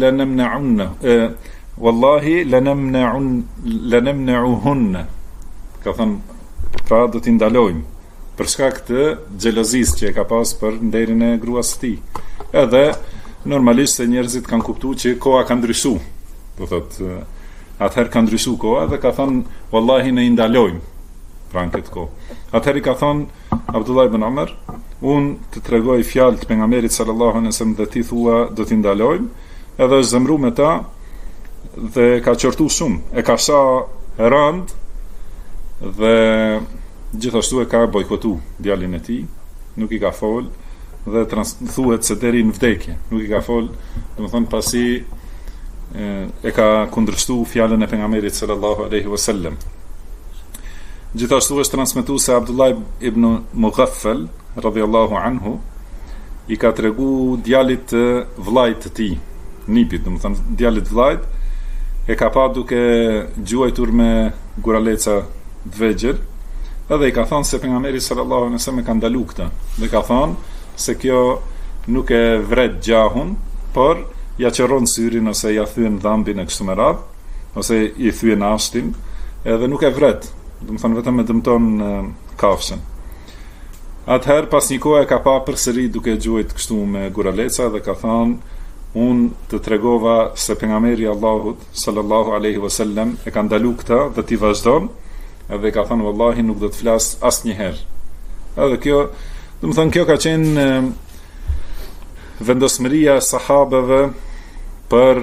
lanamna'uhunna, ka thënë pra do t'i ndalojmë për shkak të xhelozisë që e ka pas për nderin e gruas së tij. Edhe normalisht se njerëzit kanë kuptuar që koha ka ndryshuar. Do thotë atëherë ka ndryshuar koha dhe ka thënë wallahi ne i ndalojmë pra në këtë kohë. Atëherë ka thënë Abdullah ibn Umar, unë të tregoj fjalë të pejgamberit sallallahu alaihi wasallam dhe ti thua do t'i ndalojmë, edhe është zemru me ta dhe ka qortu shumë, e ka sha rënd dhe gjithashtu e ka bojkotu djalin e tij, nuk i ka fol dhe thuhet se deri në vdekje nuk i ka fol, domethënë pasi e ka kundërshtuar fjalën e pejgamberit sallallahu alaihi wasallam. Gjithashtu është transmetuar se Abdullah ibn Mughaffal radhiyallahu anhu i ka tregu djalit të vllajt të tij, nipit, domethënë djalit vllajt e ka pa duke gjuajtur me guraleca të vegjël, edhe i ka thënë se pejgamberi sallallahu alaihi wasallam e ka ndaluar këtë, dhe ka thënë se kjo nuk e vret gjahun, por ja çerron syrin ose ja thyen dhambin e kështu me radhë, ose i thyen ashtin, edhe nuk e vret, domethënë vetëm e dëmton kafshën. Atëherë pas një kohe ka pa përsëri duke gjuajt kështu me guraleca dhe ka thënë unë të tregova se pejgamberi Allahut sallallahu alaihi wasallam e ka ndaluar këtë dhe ti vazhdon, edhe ka thënë wallahi nuk do të flas asnjëherë. Edhe kjo, domethënë kjo ka qenë vendosmëria e sahabeve për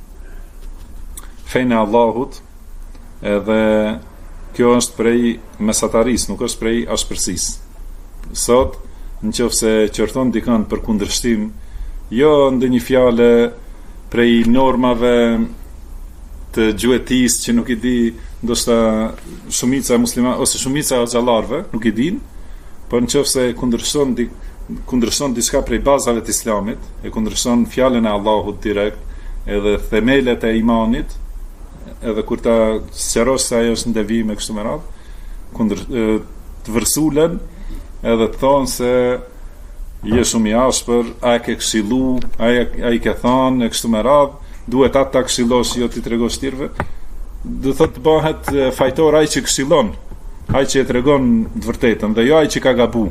fenë e Allahut, edhe kjo është prej mesatarisë, nuk është prej ashpërsisë. Sot, nëse qorton dikën për kundërshtim, jo ndonjë fjalë prej normave të gjuetisë që nuk i di, ndoshta shumica e muslimanëve ose shumica e xhallarëve nuk i din, por nëse kundërshton diçka prej bazave të Islamit, e kundërshton fjalën e Allahut direkt, edhe themelet e imanit, edhe kur ta sqarosh se ajo është ndevim e kështu me radhë, të vërsulen edhe të thonë se je shumë i ashpër, a e ke këshillu, a i ke thonë e kështu me radhë, duhet atë ta këshillosh, jo ti tregosh tjerëve, do thotë të bëhet fajtor ai që këshillon, ai që e tregon të vërtetën dhe jo ai që ka gabu.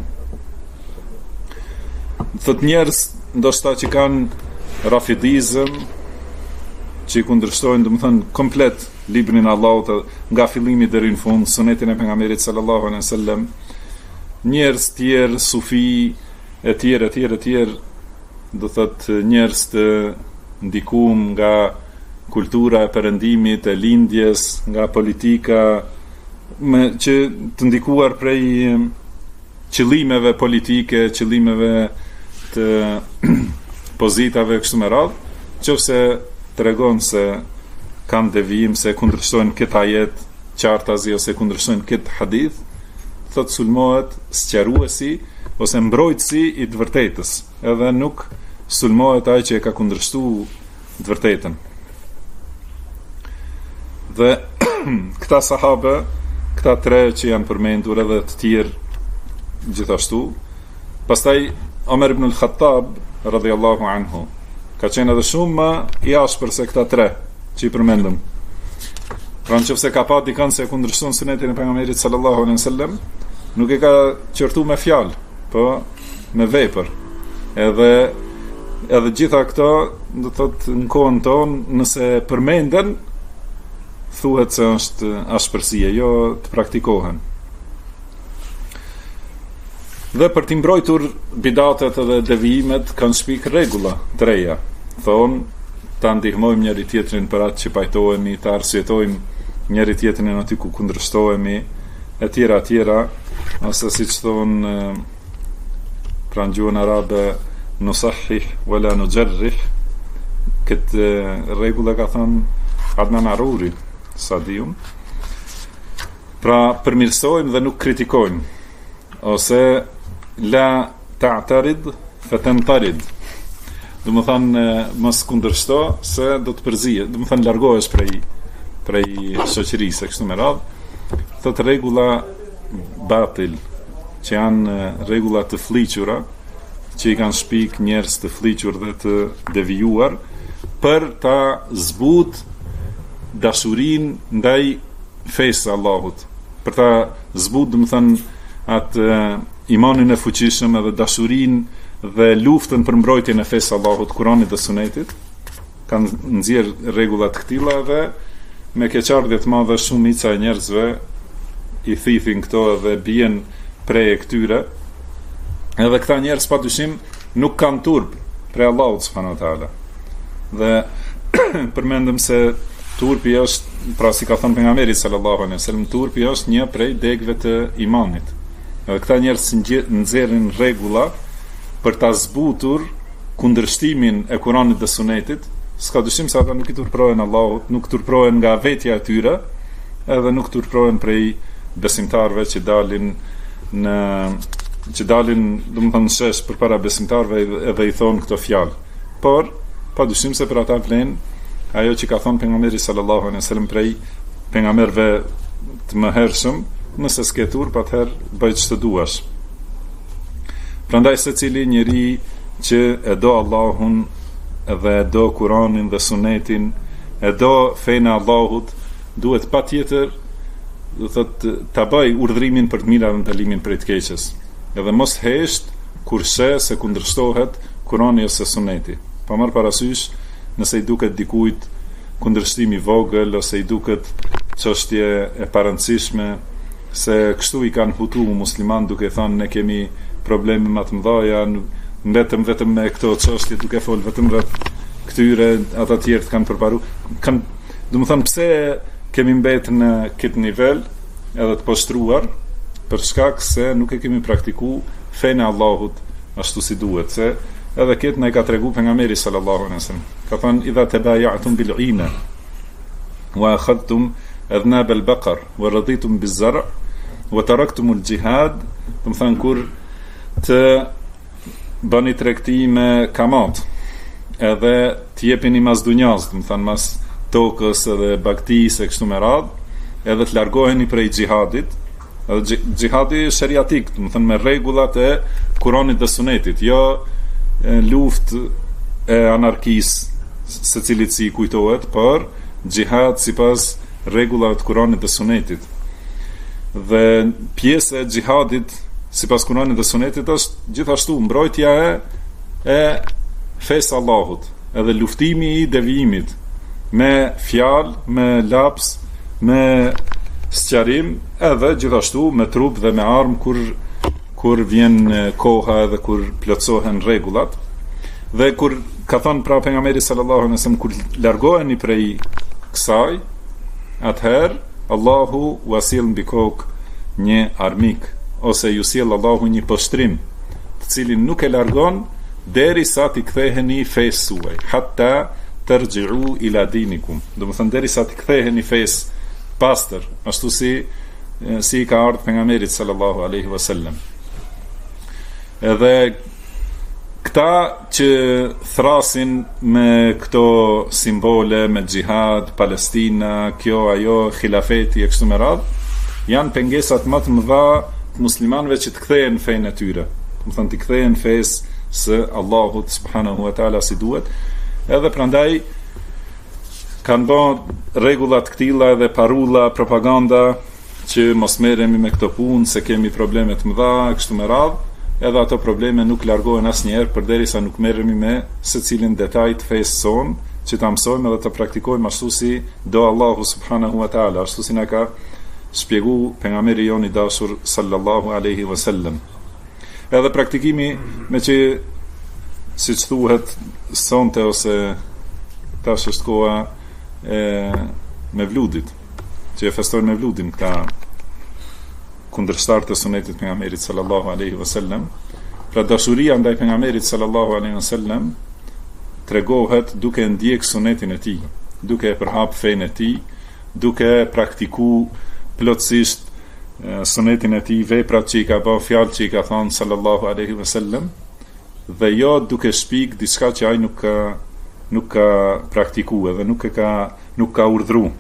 Thot njerëz ndoshta që kanë rafidizëm, që i kundërshtojnë domethënë komplet librin e Allahut nga fillimi deri në fund, sunetin e pejgamberit sallallahu alaihi wasallam, njerëz tjerë sufi e tjerë, do thotë njerëz të ndikuar nga kultura e perëndimit, e lindjes, nga politika, që të ndikuar prej qëllimeve politike, qëllimeve të pozitave kështu me radhë, Nëse tregon se kanë devijim, se kundërshtojnë këtë ajet qartazi ose kundërshtojnë këtë hadith, thot sulmohet sqaruesi ose mbrojtësi i të vërtetës, edhe nuk sulmohet ai që e ka kundërshtuar të vërtetën. Dhe këta sahabe, këta tre që janë përmendur edhe të tjerë gjithashtu, pastaj Omer ibn al-Khattab radhiyallahu anhu ka qenë edhe shumë më i ashpër se këta tre që i përmendëm. Pra nëse ka pa dikën se kundërshton sunetin e pejgamberit sallallahu alaihi wasallam, nuk e ka qortu me fjalë, po me vepër. Edhe gjitha këto, do thotë në kohën tonë, nëse përmenden, thuhet se është ashpërsie, jo të praktikohen. Dhe për t'i mbrojtur bidatet edhe devijimet kanë shpik rregulla të reja. Thonë, ta ndihmojmë njëri tjetrin për atë që pajtohemi, ta arsyetojmë njëri tjetrin aty ku kundërshtohemi, e tjera, ose siç thonë pra në gjuhën arabe, nusahih wala nujarrih. Këtë rregull e ka thënë Adnan Aruri, sa diun. Pra përmirësojmë dhe nuk kritikojmë, ose la ta'tarid fatantarid. Do më thënë mos kundërshto se do të përzihet, do më thënë largohesh prej shoqërisë kështu me radhë. Thot rregulla batil, që janë rregulla të fliqura, që i kanë shpik njerëz të fliqur dhe të devijuar për ta zbut dashurinë ndaj fesë së Allahut, për ta zbut, do më thënë atë imanin e fuqishëm edhe dashurinë dhe luftën për mbrojtjen e fesë Allahut, Kuranit dhe Sunetit, kanë nxjerr rregulla të këtilla dhe me keqardhje të madhe shumica e njerëzve i thithin këto dhe bien prej këtyre. Edhe këta njerëz padyshim nuk kanë turp prej Allahut subhanahu wa taala. Dhe përmendëm se turpi është, pra si ka thënë pejgamberi sallallahu alaihi wasallam, turpi është një prej degëve të imanit. Edhe këta njerëz nxjerrin rregulla për ta zbutur kundërshtimin e Kuranit dhe Sunetit. S'ka dyshim se ata nuk i turprohen Allahut, nuk turprohen nga vetja e tyre, edhe nuk turprohen prej besimtarëve që dalin domethënë shesh përpara besimtarëve edhe i thon këto fjalë. Por padyshim se për ata vlen ajo që ka thënë pejgamberi sallallahu alaihi wasallam prej pejgamberëve të mëhershëm, nëse s'ke turp atëherë bëj ç'të duash. Prandaj secili njeri që e do Allahun dhe e do Kuranin dhe Sunetin, e do fenë e Allahut, duhet patjetër do thotë ta bëj urdhrimin për të mirën dhe ndalimin prej të keqes. Edhe mos hesht kurse se kundërshtohet Kurani ose Suneti. Pa marr parasysh nëse i duket dikujt kundërshtimi i vogël ose i duket çështje e parëndësishme, se kështu i kanë hutu musliman duke thënë ne kemi probleme më të mëdha, vetëm me këto çështje duke fol vetëm rreth këtyre, ata të tjerë kanë përparu. Do të thënë pse kemi mbetë në këtë nivel edhe të poshtruar, për shkak se nuk e kemi praktikuar fenë e Allahut ashtu si duhet, se edhe këtë na i ka treguar pejgamberi sallallahu alaihi wasallam. Ka thënë idha tabaya'tum bil'ina wa akhadtum adnab al-baqar wa raditum biz-zar' wa taraktum al-jihad, do të thënë kur të bëni tregti me kamat, edhe të jepini mas dunjas, do të thënë mas tokës edhe bagtisë kështu me radhë, edhe të largoheni prej xhihadit, edhe xhihadi shariatik, do të thënë me rregullat e Kuranit dhe Sunetit, jo luftë e anarkisë secilit si kujtohet, por xhihad sipas rregullave të Kuranit dhe Sunetit. Dhe pjesë e xhihadit sipas Kuranit dhe Sunetit është gjithashtu mbrojtja e fesë Allahut, edhe luftimi i devijimit me fjalë, me laps, me sqarim, edhe gjithashtu me trup dhe me armë kur vjen koha edhe kur plotësohen rregullat. Dhe kur ka thënë pra pejgamberi sallallahu alaihi wasallam, kur largoheni prej kësaj, atëherë Allahu u sjell mbi kokë një armik, ose ju sjell Allahu një poshtrim, të cilin nuk e largon derisa t'i ktheheni fesë suaj, hatta tarji'u ila dinikum. Do të thënë derisa të ktheheni fesë pastër, ashtu si ka ardhur pejgamberit sallallahu alaihi wasallam. Edhe këta që thrasin me këto simbole, me xhihad, Palestina, kjo ajo, khilafeti e kështu me radhë, janë pengesat më të mëdha të muslimanëve që të kthehen në fenë e tyre. Do të thënë të kthehen fesë së Allahut subhanahu wa taala si duhet. Edhe prandaj kanë bërë rregulla të këtilla edhe parulla, propaganda që mos merremi me këto punë, se kemi probleme të mëdha kështu me radhë. Edhe ato probleme nuk largohen asnjëherë përderisa nuk merremi me secilin detaj të fesë son, që ta mësojmë edhe të praktikojmë ashtu si do Allahu subhanahu wa taala, ashtu si na ka shpjegu pejgamberi jon i dashur sallallahu alaihi wasallam. Edhe praktikimi me që siç thuhet sonte ose tash është koha me vludit, që e festojnë me vludin këta kundërshtar të sunetit pejgamberit sallallahu alaihi wasallam. Pra dashuria ndaj pejgamberit sallallahu alaihi wasallam tregohet duke ndjek sunetin e tij, duke e përhap fenë e tij, duke praktiku plotësisht sunetin e tij, veprat që i ka bërë, fjalët që i ka thënë sallallahu alaihi wasallam, dhe jo duke shpik diçka që ai nuk ka praktikuar dhe nuk ka urdhëruar.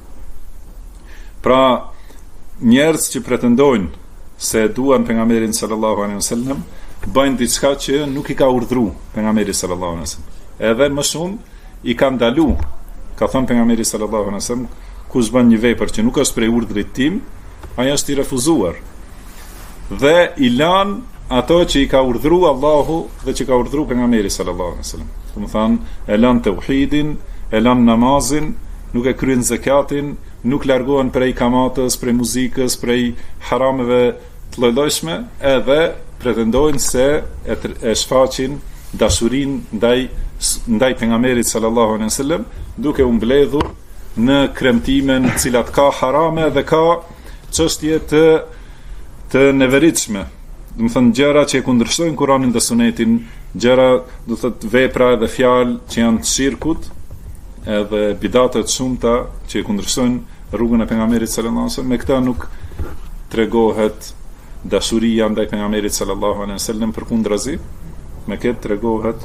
Pra njerëz që pretendojnë se duan pejgamberin sallallahu alaihi wasallam bëjnë diçka që nuk i ka urdhëruar pejgamberi sallallahu alaihi wasallam. Edhe më shumë i ka ndalu. Ka thënë pejgamberi sallallahu alaihi wasallam, kush bën një vepër që nuk është prej urdhrit tim, ai është i refuzuar. Dhe i lan ato që i ka urdhëruar Allahu dhe që ka urdhëruar pejgamberi sallallahu alaihi wasallam. Do të thonë, e lan tauhidin, e lan namazin, nuk e kryen zakatin, nuk largohen prej kamatës, prej muzikës, prej harameve të lloj-llojshme, edhe pretendojnë se e shfaqin dashurinë ndaj pejgamberit sallallahu alaihi wasallam, duke u mbledhur në kremtime në cilat ka harame dhe ka çështje të neveritshme. Do të thënë gjëra që e kundërshtojnë Kur'anin dhe Sunetin, gjëra, do të thotë vepra dhe fjalë që janë të shirkut, edhe bidate të shumta që e kundërshtojnë rrugën e pejgamberit sallallahu alaihi wasallam. Me këta nuk tregohet dashuria ndaj pejgamberit sallallahu alaihi wasallam, përkundrazi me këtë tregohet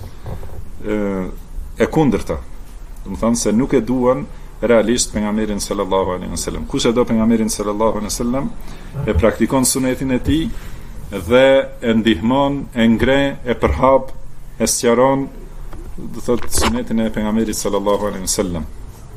e kundërta. Do të thonë se nuk e duan realisht pejgamberin sallallahu alaihi wasallam. Kush e do pejgamberin sallallahu alaihi wasallam, e praktikon sunetin e tij dhe e ndihmon, e ngre, e përhap, e sqaron, do thotë sunetin e pejgamberit sallallahu alaihi wasallam.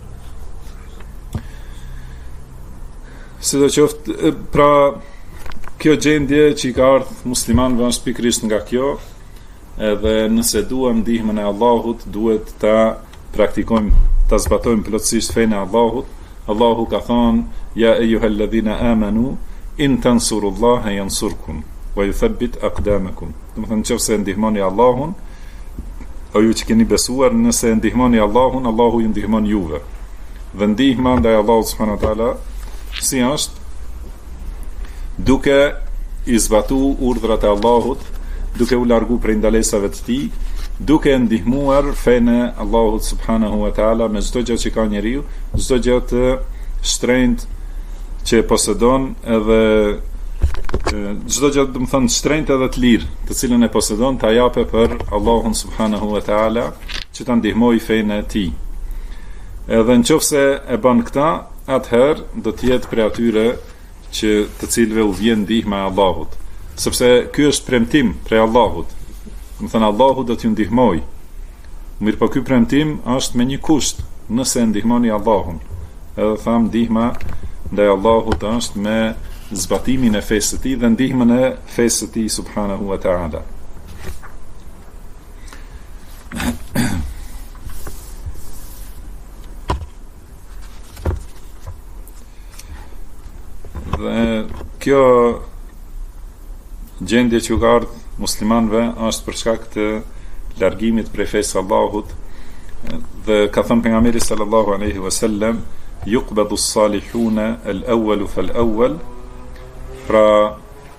Sidoqoftë, pra kjo gjendje që i ka ardhur muslimanëve është pikërisht nga kjo, edhe nëse duam ndihmën e Allahut, duhet ta praktikojmë, ta zbatojmë plotësisht fenë e Allahut. Allahu ka thënë: "Ya ayyuhalladhina amanu in tansurullaha yansurkum wa yuthabbit aqdamakum." Do të thonë, nëse ndihmoni Allahun, o ju që keni besuar, nëse ndihmoni Allahun, Allahu ju ndihmon juve. Dhe ndihma ndaj Allahut subhanahu wa taala si është? Duke i zbatu urdhrat e Allahut, duke u largu prej ndalesave të tij, duke ndihmuar fenë e Allahut subhanahu wa taala me çdo gjë që ka njeriu, çdo gjë të shtrenjtë që e posedon, edhe çdo gjë, do të thonë, shtrenjtë edhe të lirë, të cilën e posedon, ta jape për Allahun subhanahu wa taala, që ta ndihmojë fenë e tij. Edhe nëse e bën këtë, atëherë do të jetë prej atyre që të cilëve u vjen ndihma e Allahut, sepse ky është premtim prej Allahut. Do të thënë, Allahu do t'ju ndihmojë. Mirë, po ky premtim është me një kusht: nëse ndihmoni Allahun. Edhe tham, ndihma ndaj Allahut është me zbatimin e fesë së tij dhe ndihmën e fesë së tij subhanahu wa taala. Dhe kjo gjendje që u ka ardhur muslimanëve është për shkak të largimit prej fesë së Allahut, dhe ka thënë pejgamberi sallallahu alaihi wasallam: "Yuqbadu as-salihuna al-awwal fal-awwal." Pra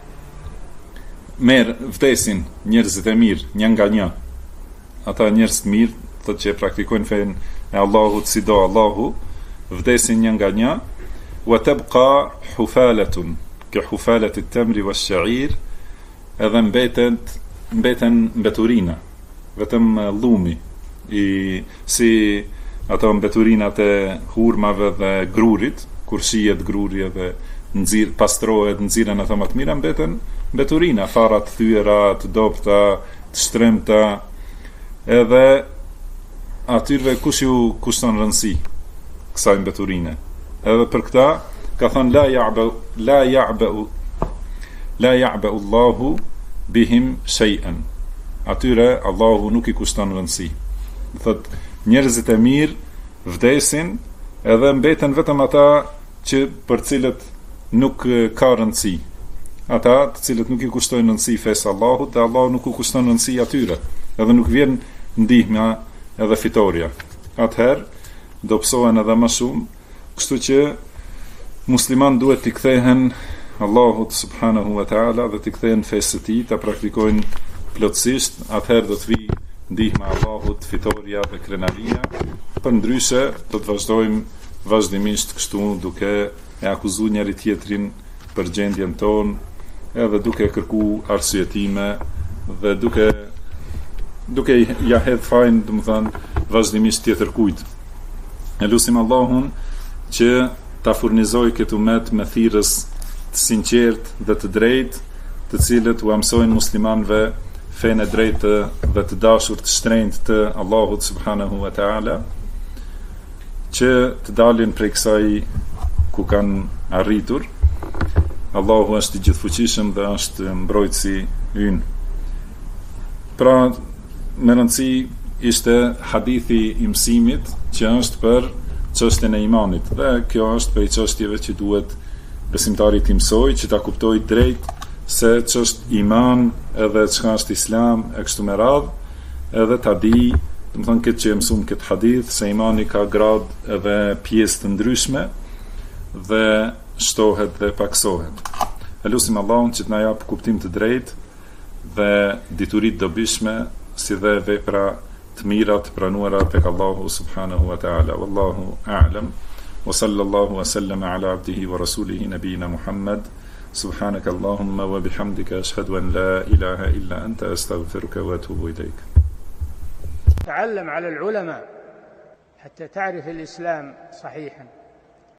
vdesin njerëzit e mirë një nga një. Ata njerëz të mirë, thotë, që praktikojnë fenë e Allahut si do Allahu, vdesin një nga një, wa tabqa hufalatun, ka hufalat at-tamri wash-sha'ir, edhe mbeten mbeturina, vetëm llumi, si ato mbeturinat e hurmave dhe grurit, kur shihet gruri edhe pastrohet, nxirren ato më të mira, mbeten mbeturina, fara të thyera, të dobta, të shtremta, edhe atyre kush ju kushton rëndësi kësaj mbeturine. Edhe për këta ka thënë la ya'ba'u Allahu bihim shay'an. Atyre Allahu nuk i kushton rëndësi. Thot njerëzit e mirë vdesin edhe mbeten vetëm ata që për cilët nuk ka rëndësi. Ata të cilët nuk i kushtojnë rëndësi fesë Allahut, dhe Allahu nuk u kushton rëndësi atyre, edhe nuk vjen ndihma edhe fitoria. Atëherë do psohen edhe më shumë, kështu që musliman duhet t'i kthehen Allahut subhanahu wa ta'ala dhe t'i kthehen fesë së tij, ta praktikojnë plotësisht, atëherë do të vi ndihma Allahut, fitoria dhe krenaria. Përndryshe do të vazhdojmë vazhdimisht kështu, duke e akuzuar njëri tjetrin për gjendjen tonë, edhe duke kërku arsyetime dhe duke ja hedh fajin, domethënë vazhdimisht tjetër kujt. E lutim Allahun që ta furnizoj këtë umet me thirrës të sinqert dhe të drejtë, të cilët u mësojnë muslimanëve fenë e drejtë dhe të dashur të shtrenjtë të Allahut subhanahu wa taala, që të dalin prej kësaj ku kanë arritur. Allahu është i gjithfuqishëm dhe është mbrojtësi ynë. Pra, me rëndësi ishte hadithi i mësimit që është për çështjen e imanit, dhe kjo është prej çështjeve që duhet besimtari të mësoj, që ta kuptoj drejt se ç'është iman edhe çka është islam e kështu me radhë, edhe ta di, domethënë këtë që e mësuam këtë hadith, se imani ka grad edhe pjesë të ndryshme dhe shtohet dhe paksohet. E lutim Allahun që të na jap kuptim të drejtë dhe dituri të dobishme, si dhe vepra të mira të pranuara tek Allahu subhanahu wa ta'ala. Wallahu a'lam. Wa sallallahu wa sallama ala abdihi wa rasulihi nabiyina Muhammad. Subhanaka Allahumma wa bihamdika ashhadu an la ilaha illa anta astaghfiruka wa atubu ilayk. تعلم على العلماء حتى تعرف الإسلام صحيحا.